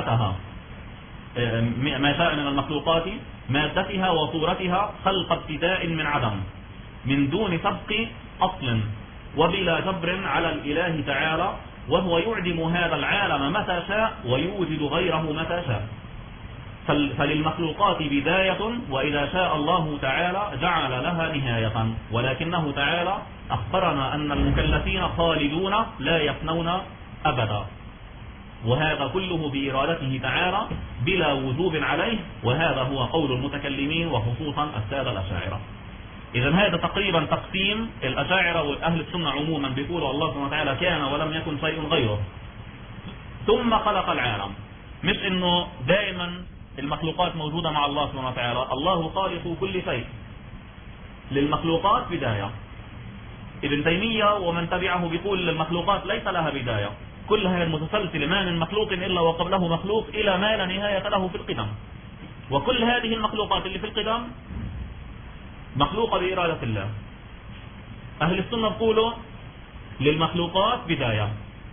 مادتها وصورتها خلق ابتداء من عدم، من دون سبق أصل، وبلا جبر على الإله تعالى، وهو يعدم هذا العالم متى شاء ويوجد غيره متى شاء. فللمخلوقات بداية، وإذا شاء الله تعالى جعل لها نهاية، ولكنه تعالى أخبرنا أن المكلفين خالدون لا يفنون أبدا، وهذا كله بإرادته تعالى بلا وجوب عليه، وهذا هو قول المتكلمين وخصوصا السادة الأشاعرة. إذا هذا تقريبا تقسيم الأشاعرة وأهل السنة عموما، بيقولوا الله سبحانه وتعالى كان ولم يكن شيء غيره ثم خلق العالم، مش إنه دائما المخلوقات موجودة مع الله سبحانه وتعالى. الله خالق كل شيء، للمخلوقات بداية. ابن تيمية ومن تبعه بيقول المخلوقات ليس لها بداية، كلها المتسلسل ما من مخلوق إلا وقبله مخلوق إلى ما لا نهاية له في القدم، وكل هذه المخلوقات اللي في القدم مخلوقة بإرادة الله. أهل السنة يقولوا للمخلوقات بداية،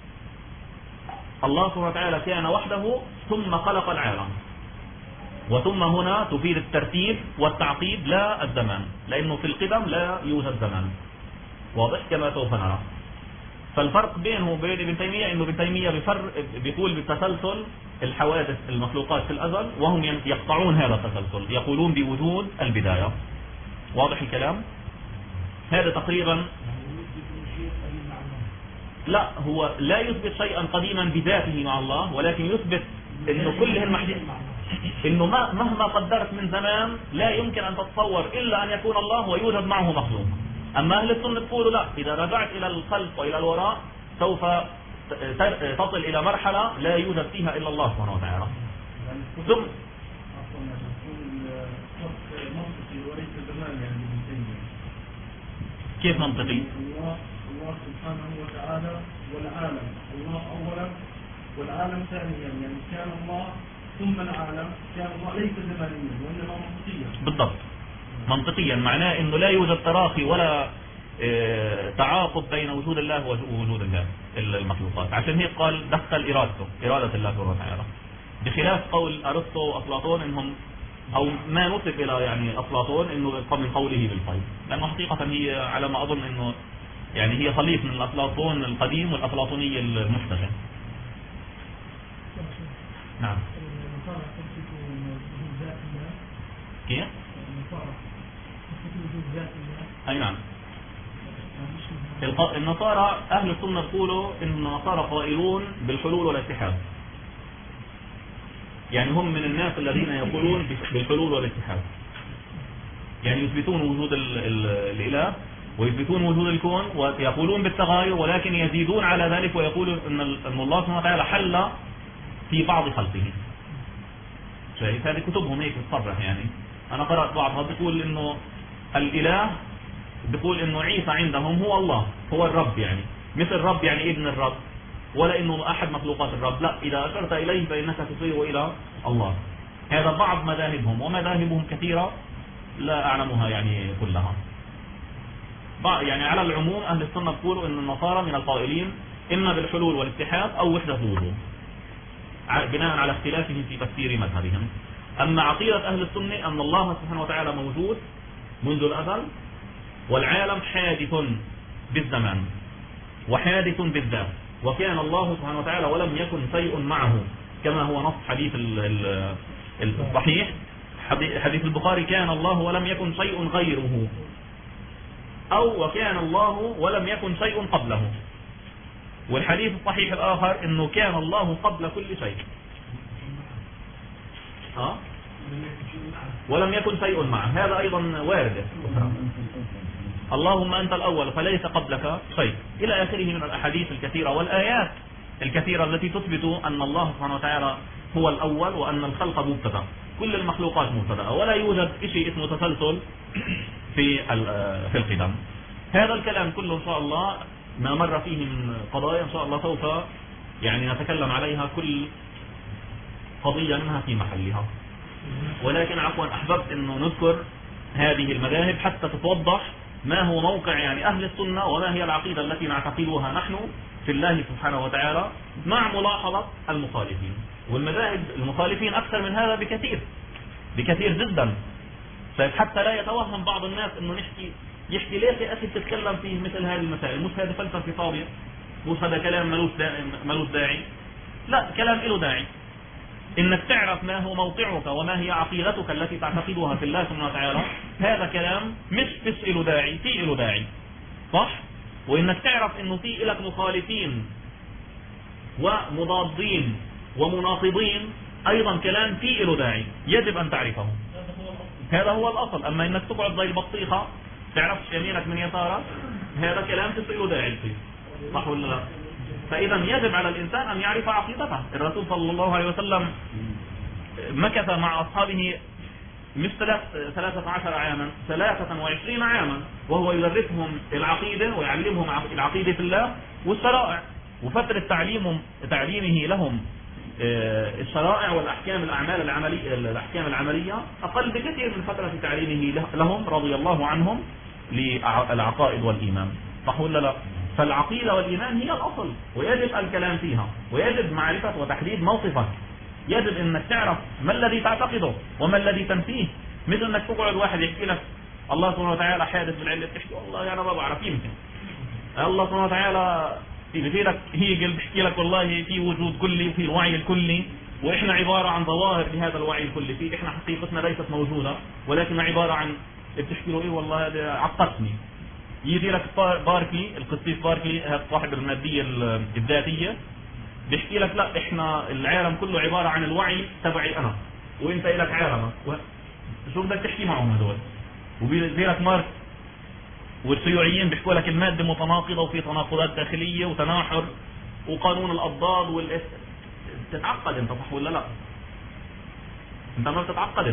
الله سبحانه وتعالى كان وحده ثم خلق العالم، وثم هنا تفيد الترتيب والتعقيب لا الزمان، لأنه في القدم لا يوجد زمان، واضح كما سوف نرى. فالفرق بينه وبين ابن تيمية إنه ابن تيمية بيقول بتسلسل الحوادث المخلوقات في الأزل، وهم يقطعون هذا التسلسل، يقولون بوجود البداية. واضح الكلام؟ هذا تقريبا لا، هو لا يثبت شيئا قديما بذاته مع الله، ولكن يثبت انه كله انه مهما قدرت من زمان لا يمكن ان تتصور الا ان يكون الله ويوجد معه مخلوق. اما اهل السنه يقولوا لا، اذا رجعت الى الخلق والى الوراء سوف تصل الى مرحله لا يوجد فيها الا الله سبحانه وتعالى. ثم كيف منطقي؟ الله سبحانه وتعالى والعالم، الله أولا والعالم ثانيا، يعني كان الله ثم العالم، كان الله ليس زمانيا وإنما منطقيا. بالضبط، منطقيا معناه إنه لا يوجد تراخي ولا تعاقب بين وجود الله ووجود الله المخلوقات. عشان هيك قال دخل إرادة الله سبحانه وتعالى، بخلاف قول أرسطو وأفلاطون إنهم أو ما نسب إلى يعني أفلاطون إنه من قوله بالفيض، لأنه حقيقة هي على ما أظن إنه يعني هي خليط من الأفلاطون القديم والأفلاطوني المحدث. نعم. كيف؟ أي نعم. النصارى أهل السنة يقولوا إن النصارى قائلون بالحلول والاتحاد، يعني هم من الناس الذين يقولون بالحلول والاتحاد، يعني يثبتون وجود الإله ويثبتون وجود الكون ويقولون بالتغاير، ولكن يزيدون على ذلك ويقولون أن الله سبحانه وتعالى حل في بعض خلقه. شايف هذه كتبهم هيك تصرح يعني أنا قرأت بعضها بيقول إنه الإله بيقول إنه عيسى عندهم هو الله، هو الرب، يعني مثل الرب يعني ابن الرب، ولا إنه أحد مخلوقات الرب، لا، إذا أشرت إليه فإنك تصير إلى الله. هذا بعض مذاهبهم، ومذاهبهم كثيرة لا أعلمها يعني كلها. يعني على العموم أهل السنة يقولوا إن النصارى من القائلين إما بالحلول والاتحاد أو وحدة الوجود، بناء على اختلافهم في تفسير مذهبهم. أما عقيدة أهل السنة أن الله سبحانه وتعالى موجود منذ الأزل، والعالم حادث بالزمان وحادث بالذات، وكان الله سبحانه وتعالى ولم يكن شيء معه، كما هو نص حديث الصحيح، حديث البخاري: كان الله ولم يكن شيء غيره، أو وكان الله ولم يكن شيء قبله. والحديث الصحيح الآخر إنه كان الله قبل كل شيء، ولم يكن شيء معه، هذا أيضا وارد. اللهم أنت الأول فليس قبلك شيء، إلى آخره من الأحاديث الكثيرة والآيات الكثيرة التي تثبت أن الله سبحانه وتعالى هو الأول، وأن الخلق مبتدأ، كل المخلوقات مبتدأ، ولا يوجد شيء اسمه تسلسل في القدم. هذا الكلام كله إن شاء الله ما مر فيه من قضايا إن شاء الله سوف يعني نتكلم عليها كل قضية منها في محلها، ولكن عفوا أحببت أنه نذكر هذه المذاهب حتى تتوضح ما هو موقع يعني أهل السنة، وما هي العقيدة التي نعتقدها نحن في الله سبحانه وتعالى، مع ملاحظة المخالفين. والمذاهب المخالفين أكثر من هذا بكثير جدا، حتى لا يتوهم بعض الناس أنه يحكي ليش يا أخي تتكلم في مثل هذه المسائل، مش هذه فلسفة فاضية، مش هذا كلام ملوش داعي. لا، كلام له داعي، انك تعرف ما هو موقعك وما هي عقيدتك التي تعتقدها في الله سبحانه وتعالى، هذا كلام مش له داعي، في له داعي، صح؟ وانك تعرف انه في لك مخالفين ومضادين ومناقضين، ايضا كلام في له داعي، يجب ان تعرفه، هذا هو الاصل. اما انك تقعد زي البطيخة تعرفش يمينك من يسارك، هذا كلام له داعي فيه، صح ولا لا؟ فإذا يجب على الإنسان أن يعرف عقيدته. الرسول صلى الله عليه وسلم مكث مع أصحابه مش 13 عاما، 23 عاما، وهو يدرسهم العقيدة ويعلمهم العقيدة في الله والشرائع. وفترة تعليمه لهم الشرائع والأحكام الأحكام العملية أقل بكثير من فترة تعليمه لهم رضي الله عنهم للعقائد والإيمان، صح ولا لا؟ فالعقيدة والإيمان هي الأصل، ويجب الكلام فيها، ويجب معرفة وتحديد موقفك، يجب أنك تعرف ما الذي تعتقده وما الذي تنفيه. مثل أنك تقعد واحد يحكي لك الله سبحانه وتعالى حادث بالعلة، تحكي والله أنا ما بعرف، يمكن الله سبحانه وتعالى في لك هيجل بيحكي لك والله في وجود كلي وفي الوعي الكلي، وإحنا عبارة عن ظواهر لهذا الوعي الكلي، في إحنا حقيقتنا ليست موجودة، ولكن عبارة عن بتحكي له إيه والله هذا عقدتني. يجي لك باركلي، القسيس باركلي هذا صاحب المادية الذاتية، بيحكي لك لا احنا العالم كله عبارة عن الوعي تبعي انا، وانت لك عالمك، شو بدك تحكي معهم هذول؟ وبيجي لك مارك والشيوعيين بيحكوا لك المادة متناقضة وفي تناقضات داخلية وتناحر وقانون الأضداد تتعقد انت، صح ولا لا؟ انت ما بتتعقدش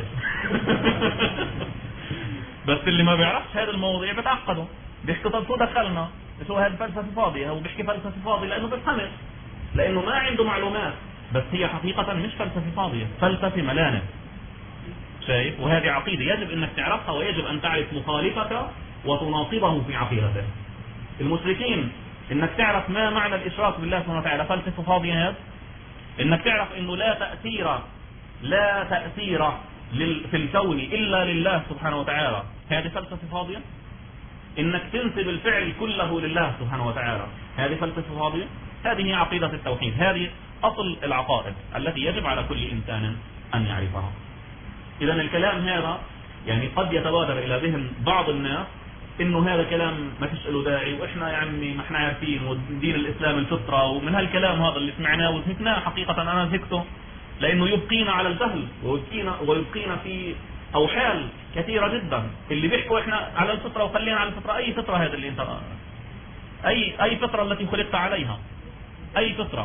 بس اللي ما بيعرفش هذا المواضيع بتعقده، بيحكي طب شو دخلنا؟ شو هذا فلسفة فاضية؟ هو بيحكي فلسفة فاضية لأنه بيفهمش، لأنه ما عنده معلومات، بس هي حقيقة مش فلسفة فاضية، فلسفة ملانة، شايف؟ وهذه عقيدة يجب أنك تعرفها، ويجب أن تعرف مخالفك وتناقضه في عقيدته. المشركين إنك تعرف ما معنى الإشراك بالله سبحانه وتعالى فلسفة فاضية، إنك تعرف إنه لا تأثير في الكون إلا لله سبحانه وتعالى، هذه فلسفة فاضية. إنك تنسب الفعل كله لله سبحانه وتعالى، هذه فلسفة فاضية. هذه هي عقيدة التوحيد، هذه أصل العقائد التي يجب على كل إنسان أن يعرفها. إذا الكلام هذا يعني قد يتبادر إلى ذهن بعض الناس إنه هذا كلام ما فيش له داعي، وإحنا يا عمي ما إحنا عارفين، ودين الإسلام الفطرة، ومن هالكلام هذا اللي سمعناه وزهقناه. حقيقة أنا زهقته، لأنه يبقينا على الجهل ويبقينا في أوحال كثيرة جدا. اللي بيحكوا إحنا على الفطرة وخلينا على الفطرة، أي فطرة هذا اللي أنت أي فطرة التي خلقت عليها، أي فطرة؟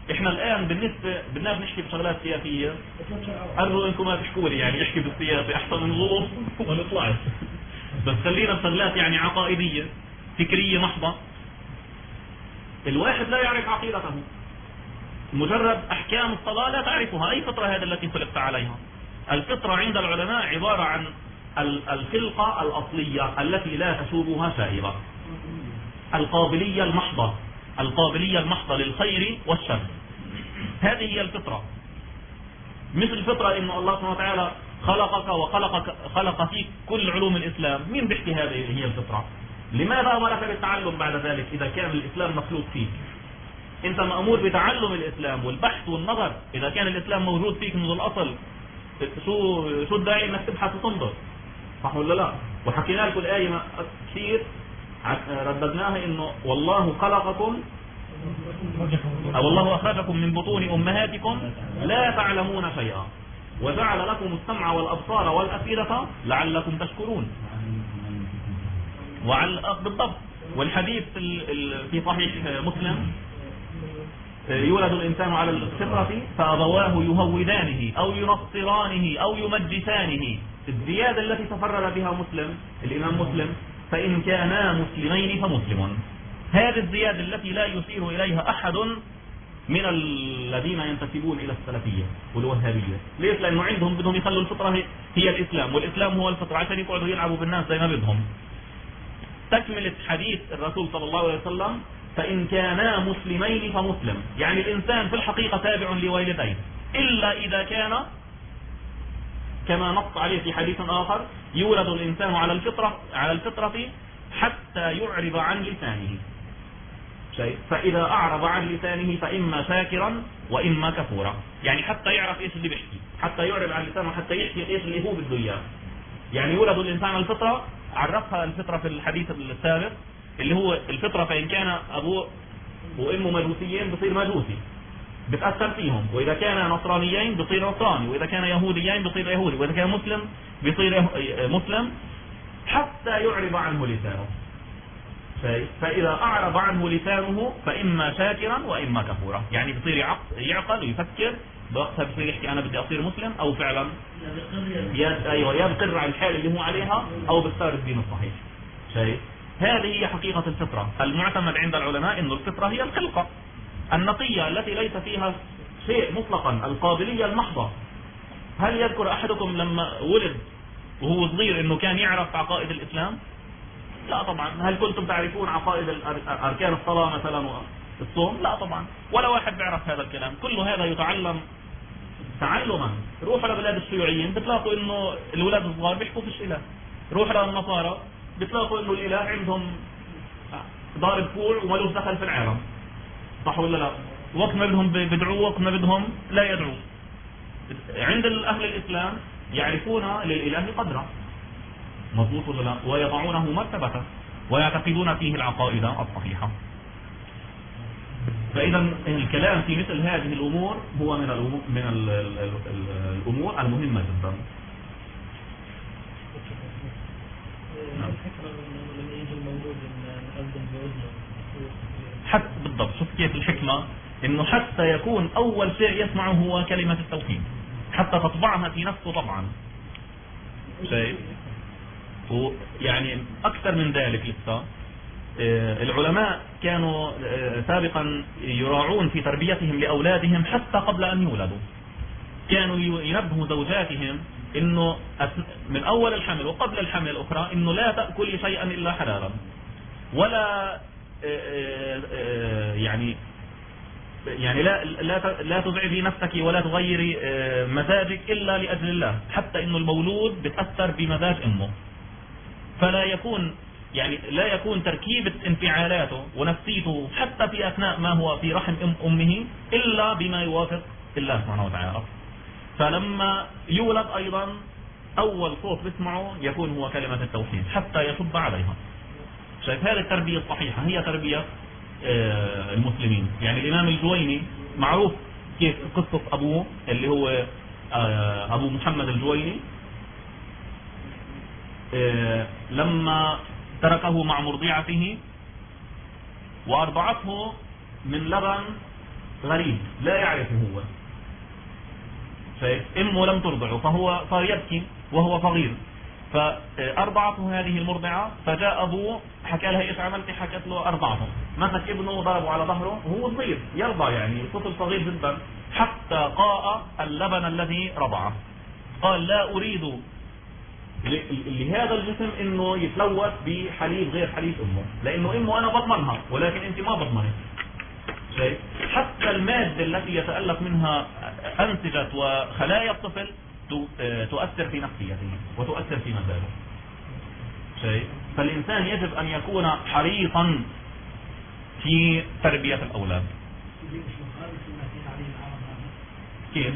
احنا الان بالنسبه بدنا نحكي بشغلات سياسيه، ارجو انكم ما تحكوا لي يعني احكي بالسياسه احسن من ظروف وما نطلعش. بس خلينا بشغلات يعني عقائديه فكريه محضه. الواحد لا يعرف عقيدته، مجرد احكام الصلاه لا تعرفها. اي فطره هذه التي خلقت عليها؟ الفطره عند العلماء عباره عن الخلقه الاصليه التي لا تشوبها شائبه، القابليه المحضه، القابليه المحضه للخير والشر. هذه هي الفطره. مثل الفطره انه الله سبحانه وتعالى خلقك خلق فيك كل علوم الاسلام. مين بيحكي هذه هي الفطره؟ لماذا امرك بالتعلم بعد ذلك اذا كان الاسلام مخلوق فيك؟ انت مأمور بتعلم الاسلام والبحث والنظر. اذا كان الاسلام موجود فيك منذ الاصل، شو الداعي انك تبحث وتنظر؟ صح ولا لا؟ وحكينا لكم الايه كثير رددناها، انه والله خلقكم أو الله أخرجكم من بطون أمهاتكم لا تعلمون شيئا وجعل لكم السمع والأبصار والأفئدة لعلكم تشكرون. بالضبط. والحديث في صحيح مسلم يولد الإنسان على الفطرة فأبواه يهودانه أو ينصرانه أو يمجسانه. الزيادة التي تفرد بها مسلم الإمام مسلم فإن كانا مسلمين فمسلم. هذه الزيادة التي لا يشير إليها أحد من الذين ينتسبون إلى السلفية والوهابية. ليش؟ لأنه عندهم بدهم يخلوا الفطرة هي الإسلام، والإسلام هو الفطرة، عشان يقعدوا يلعبوا بالناس زي ما بدهم. تكملة حديث الرسول صلى الله عليه وسلم فإن كانا مسلمين فمسلم، يعني الإنسان في الحقيقة تابع لوالديه إلا إذا كان كما نص عليه في حديث آخر يولد الإنسان على الفطرة حتى يعرض عن لسانه. فإذا أعرض عن لسانه فإما شاكرا وإما كفورا، يعني حتى يعرف إيش اللي بيحكي، حتى يعرض عن لسانه، حتى يحكي إيش اللي هو بده إياه. يعني يولد الإنسان على الفطرة، عرفها الفطرة في الحديث السابق اللي هو الفطرة فإن كان أبوه وأمه مجوسيين بصير مجوسي بتأثر فيهم، وإذا كان نصرانيين بصير نصراني، وإذا كان يهوديين بصير يهودي، وإذا كان مسلم بصير مسلم حتى يعرض عنه لسانه. فإذا أعرض عنه لسانه فإما شاكرا وإما كفورا، يعني بصير يعقل ويفكر بوقتها، بصير يحكي أنا بدي أصير مسلم، أو فعلا يقر على الحال اللي هو عليها، أو بختار الدين الصحيح. شايف؟ هذه هي حقيقة الفطرة. المعتمد عند العلماء إنه الفطرة هي الخلقة النقية التي ليس فيها شيء مطلقا، القابلية المحضة. هل يذكر أحدكم لما ولد وهو صغير إنه كان يعرف عقائد الإسلام؟ لا طبعا. هل كنتم تعرفون عقائد أركان الصلاة مثلا والصوم؟ لا طبعا، ولا واحد بيعرف هذا الكلام. كل هذا يتعلم تعلما. روحوا لبلاد الشيوعيين بتلاقوا إنه الولاد الصغار بيحكوا في الإله. روحوا للنصارى بتلاقوا إنه الإله عندهم ضارب كوع ومالوش دخل في العالم. صح ولا لا؟ وقت ما بدهم بدعوه، وقت ما بدهم لا يدعو. عند أهل الإسلام يعرفون للإله قدره، مضبوط ولا لا؟ ويضعونه مرتبة ويعتقدون فيه العقائد الصحيحة. فإذا الكلام في مثل هذه الأمور هو من الأمور المهمة جدا. حتى بالضبط. شوف كيف الحكمة، إنه حتى يكون أول شيء يسمعه هو كلمة التوحيد، حتى تطبعها في نفسه طبعا. شيء يعني أكثر من ذلك لسه العلماء كانوا سابقا يراعون في تربيتهم لأولادهم حتى قبل أن يولدوا. كانوا ينبهوا زوجاتهم إنه من أول الحمل وقبل الحمل الأخرى إنه لا تأكل شيئا إلا حلالا، ولا يعني لا تزعجي نفسك ولا تغيري مزاجك إلا لأجل الله، حتى إنه المولود بتأثر بمزاج أمه. فلا يكون لا يكون تركيبة انفعالاته ونفسيته حتى في أثناء ما هو في رحم أمه إلا بما يوافق الله سبحانه وتعالى. فلما يولد أيضا أول صوت بسمعه يكون هو كلمة التوحيد حتى يصب عليها. شايف؟ هذه التربية الصحيحة هي تربية المسلمين. يعني الإمام الجويني معروف كيف قصة أبوه اللي هو أبو محمد الجويني، لما تركه مع مرضعته وأرضعته من لبن غريب لا يعرفه هو، فأمه لم ترضعه فهو صار يبكي وهو صغير، فأرضعته هذه المرضعة، فجاء أبوه حكى لها إيش عملتي؟ حكت له أرضعته، مسك ابنه وضربه على ظهره وهو صغير يرضع يعني طفل صغير جدا، حتى قاء اللبن الذي رضعه. قال لا أريد لهذا الجسم انه يتلوث بحليب غير حليب امه، لانه امه انا بضمنها ولكن انت ما بضمنت. شيء حتى المادة التي يتألف منها أنسجة وخلايا الطفل تؤثر في نفسيته وتؤثر في مزاجه. شيء فالإنسان يجب أن يكون حريصا في تربية الأولاد. كيف؟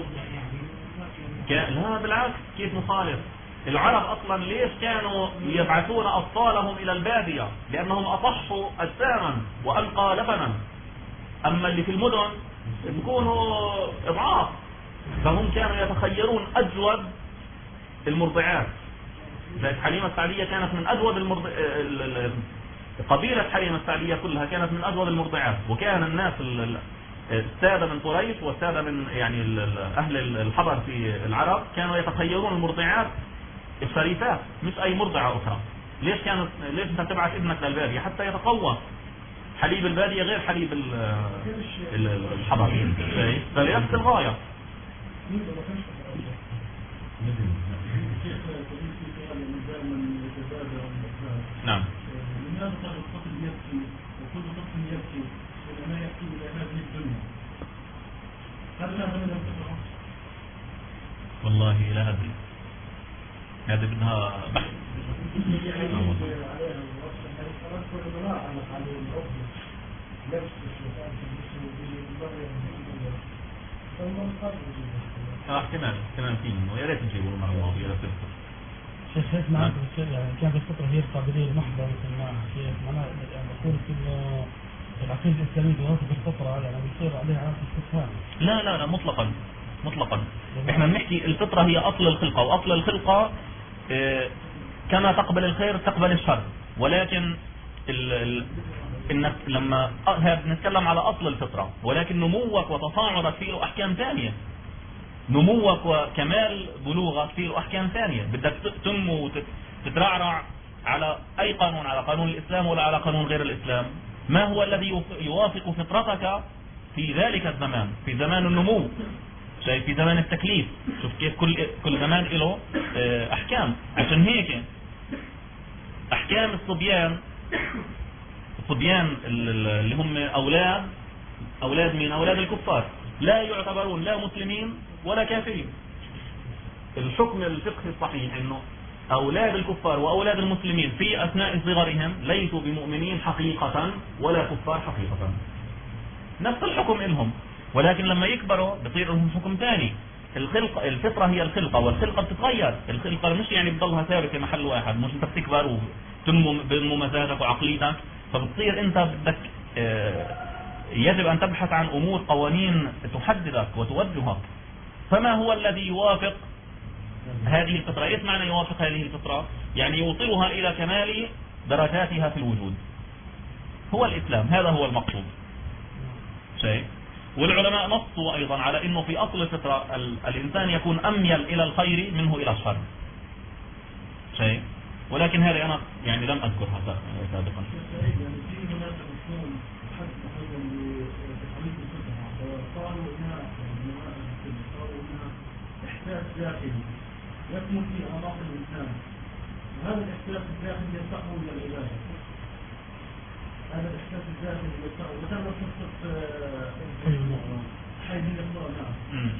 لا بالعكس، كيف مخالف؟ العرب أصلا ليش كانوا يبعثون أطفالهم إلى البادية؟ لأنهم أصحوا أجساما وألقى لبنا، أما اللي في المدن بيكونوا إضعاف، فهم كانوا يتخيرون أجود المرضعات. زي حليمة السعدية كانت من أجود قبيلة حليمة السعدية كلها كانت من أجود المرضعات، وكان الناس السادة من قريش والسادة من يعني أهل الحضر في العرب كانوا يتخيرون المرضعات الشريفات مش أي مرضعة أخرى. ليش أنت تبعث ابنك للبادية؟ حتى يتقوى. حليب البادية غير حليب الحضر، فلنفس الغاية. نعم. لماذا قد الطفل يبكي وكل طفل يبكي وما يأتي إلى هذه الدنيا؟ هذا من الفطرة. والله لا أدري، هذا بدها بحث. احتمال فيه، ويا ريت نجيبه المرة الماضية إلى الفطرة. شيخ معك يعني كانت الفطرة هي القابلية المحضة مثل ما شيخ معناها يعني أقول إنه العقيدة الإسلامية توافق الفطرة يعني بيصير عليها عارف استفهام. لا مطلقا. احنا بنحكي الفطرة هي أصل الخلقة، وأصل الخلقة كما تقبل الخير تقبل الشر، ولكن إنك لما نتكلم على أصل الفطرة، ولكن نموك وتصاعدك فيه أحكام ثانية. نموك وكمال بلوغك فيه أحكام ثانية، بدك تنمو وتترعرع على أي قانون، على قانون الإسلام ولا على قانون غير الإسلام. ما هو الذي يوافق فطرتك في ذلك الزمان، في زمان النمو، في زمان التكليف؟ شوف كيف كل زمان له أحكام. عشان هيك أحكام الصبيان اللي هم أولاد من أولاد الكفار لا يعتبرون لا مسلمين ولا كافرين. الحكم الفقهي الصحيح انه اولاد الكفار واولاد المسلمين في اثناء صغرهم ليسوا بمؤمنين حقيقة ولا كفار حقيقة، نفس الحكم لهم، ولكن لما يكبروا بصير لهم حكم ثاني. الفطرة هي الخلقة، والخلقة بتتغير. الخلقة مش يعني بتضلها ثابتة في محل واحد، مش انت بتكبر وتنمو مزاجك وعقليتك، فبتصير انت بدك يجب أن تبحث عن أمور قوانين تحددك وتوجهك. فما هو الذي يوافق هذه الفطرة؟ إيش معنى يوافق هذه الفطرة؟ يعني يوصلها إلى كمال درجاتها في الوجود. هو الإسلام، هذا هو المقصود. شيء والعلماء نصوا أيضا على أنه في أصل الفطرة الإنسان يكون أميل إلى الخير منه إلى الشر. شيء ولكن هذا أنا يعني لم أذكرها سابقا. إحساس داخلي يكمن في أعماق الإنسان، وهذا الإحساس الداخلي يدفعه إلى العبادة. هذا الإحساس الداخلي يدفعه. وتم قصة حي من القرآن.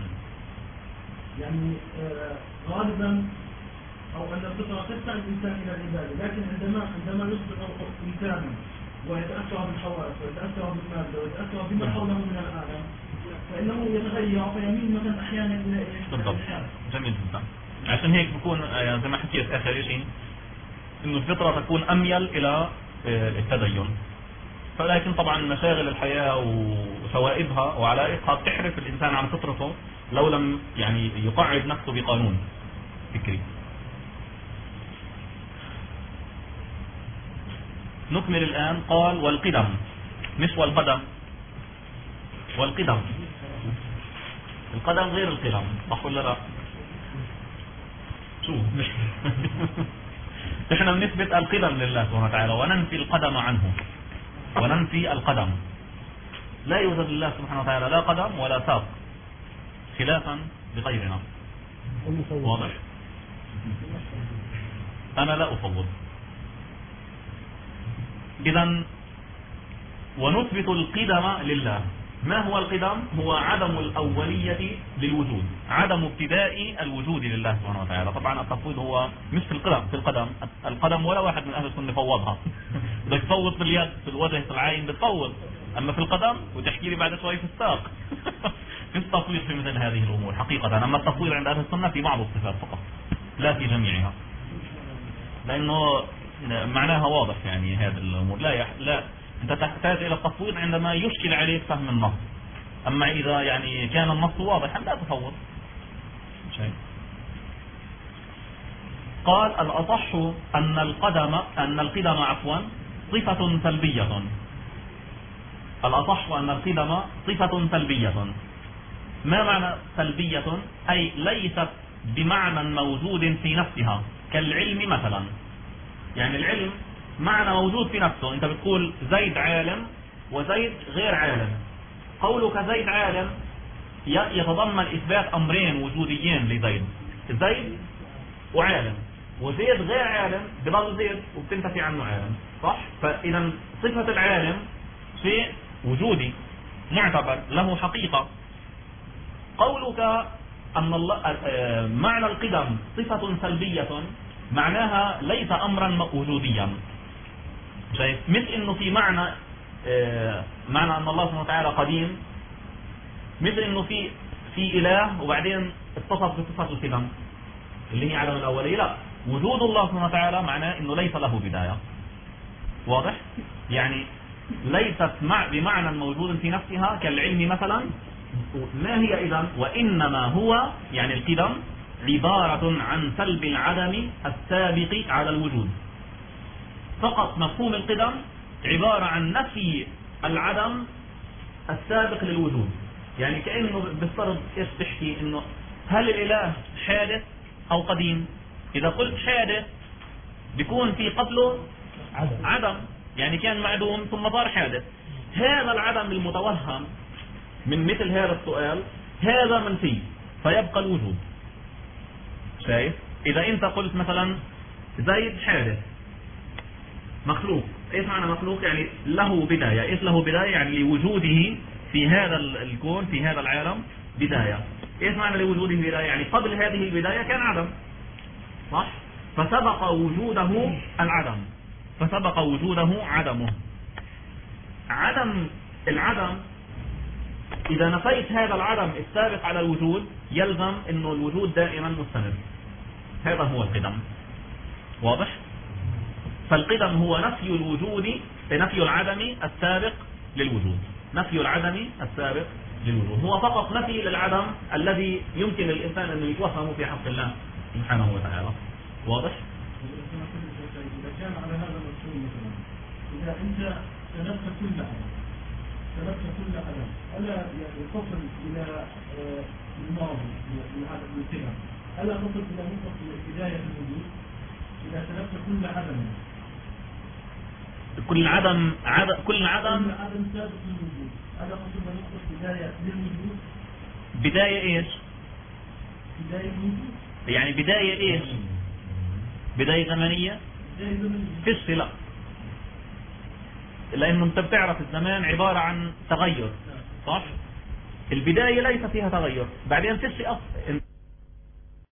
يعني غالبا أو أن الفطرة تدفع الإنسان إلى العبادة، لكن عندما يصبح إنسانا ويتأثر بالحواس ويتأثر بالمادة ويتأثر بما حوله من العالم، فإنه يتغير فيميل مثلا أحيانا إلى بالضبط. جميل جدا. عشان هيك بكون يعني زي ما حكيت آخر شيء إنه الفطرة تكون أميل إلى التدين، فلكن طبعا مشاغل الحياة وشوائبها وعلائقها بتحرف الإنسان عن فطرته لو لم يعني يقعد نفسه بقانون فكري. نكمل الآن. قال والقدم مش والقدم. والقدم. القدم غير القدم، صح ولا لا؟ شو احنا بنثبت القدم لله سبحانه وتعالى وننفي القدم عنه، وننفي القدم. لا يوجد لله سبحانه وتعالى لا قدم ولا ساق، خلافا لغيرنا. واضح؟ أنا لا أفوض. إذن ونثبت القدم لله. ما هو القدم؟ هو عدم الأولية للوجود، عدم ابتداء الوجود لله سبحانه وتعالى. طبعا التفويض هو مش في القدم ولا واحد من أهل السنة فوضها. بدك تفوض في اليد، في الوجه، في العين بتفوض، أما في القدم وتحكي لي بعد شوي في الساق في التفويض في مثل هذه الأمور حقيقة. أما التفويض عند أهل السنة في بعض الصفات فقط، لا في جميعها، لأنه معناها واضح. يعني هذه الأمور لا أنت تحتاج إلى التفويض عندما يشكل عليك فهم النص. أما إذا يعني كان النص واضحا لا تفوض شيء. قال الأصح أن القدم صفة سلبية. الأصح أن القدم صفة سلبية. ما معنى سلبية؟ أي ليست بمعنى موجود في نفسها كالعلم مثلا. يعني العلم معنى موجود في نفسه، انت بتقول زيد عالم وزيد غير عالم. قولك زيد عالم يتضمن إثبات أمرين وجوديين لزيد، زيد وعالم. وزيد غير عالم بضل زيد وبتنتفي عنه عالم، صح؟ فإذا صفة العالم شيء وجودي معتبر له حقيقة. قولك أن معنى القدم صفة سلبية معناها ليس أمرا وجوديا. شايف؟ مثل إنه في معنى أن الله سبحانه وتعالى قديم، مثل إنه في إله وبعدين اتصف بصفة القدم اللي هي عدم الأولية. لا، وجود الله سبحانه وتعالى معناه إنه ليس له بداية. واضح؟ يعني ليست بمعنى موجود في نفسها كالعلم مثلا. ما هي إذن؟ وإنما هو يعني القدم عبارة عن سلب العدم السابق على الوجود. فقط مفهوم القدم عبارة عن نفي العدم السابق للوجود. يعني كأنه بالفرض ايش تحكي؟ انه هل الاله حادث او قديم؟ اذا قلت حادث بيكون في قبله عدم، يعني كان معدوم ثم صار حادث. هذا العدم المتوهم من مثل هذا السؤال هذا منفي فيبقى الوجود. شايف؟ اذا انت قلت مثلا زيد حادث مخلوق، ايش معنى مخلوق؟ يعني له بداية. ايش له بداية؟ يعني لوجوده في هذا الكون في هذا العالم بداية. ايش معنى لوجوده بداية؟ يعني قبل هذه البداية كان عدم، صح؟ فسبق وجوده العدم، فسبق وجوده عدمه. العدم اذا نفيت هذا العدم السابق على الوجود يلزم انه الوجود دائما مستمر. هذا هو القدم. واضح؟ فالقدم هو نفي الوجود، نفي العدم السابق للوجود، نفي العدم السابق للوجود. هو فقط نفي للعدم الذي يمكن للإنسان أن يتوهمه في حق الله سبحانه وتعالى. واضح؟ إذا كان على هذا المفهوم مثلا، إذا أنت سلبت كل عدم، ألا تصل إلى الماضي لهذا القدم؟ ألا تصل إلى نقطة بداية الوجود؟ إذا سلبت كل عدم سابق للوجود، هذا قصد نقطة بداية للوجود. بداية ايش؟ بداية الوجود. يعني بداية ايش؟ بداية زمنية؟ فيش، لا، لأنه انت بتعرف الزمان عبارة عن تغير، صح؟ البداية ليس فيها تغير، بعدين فيش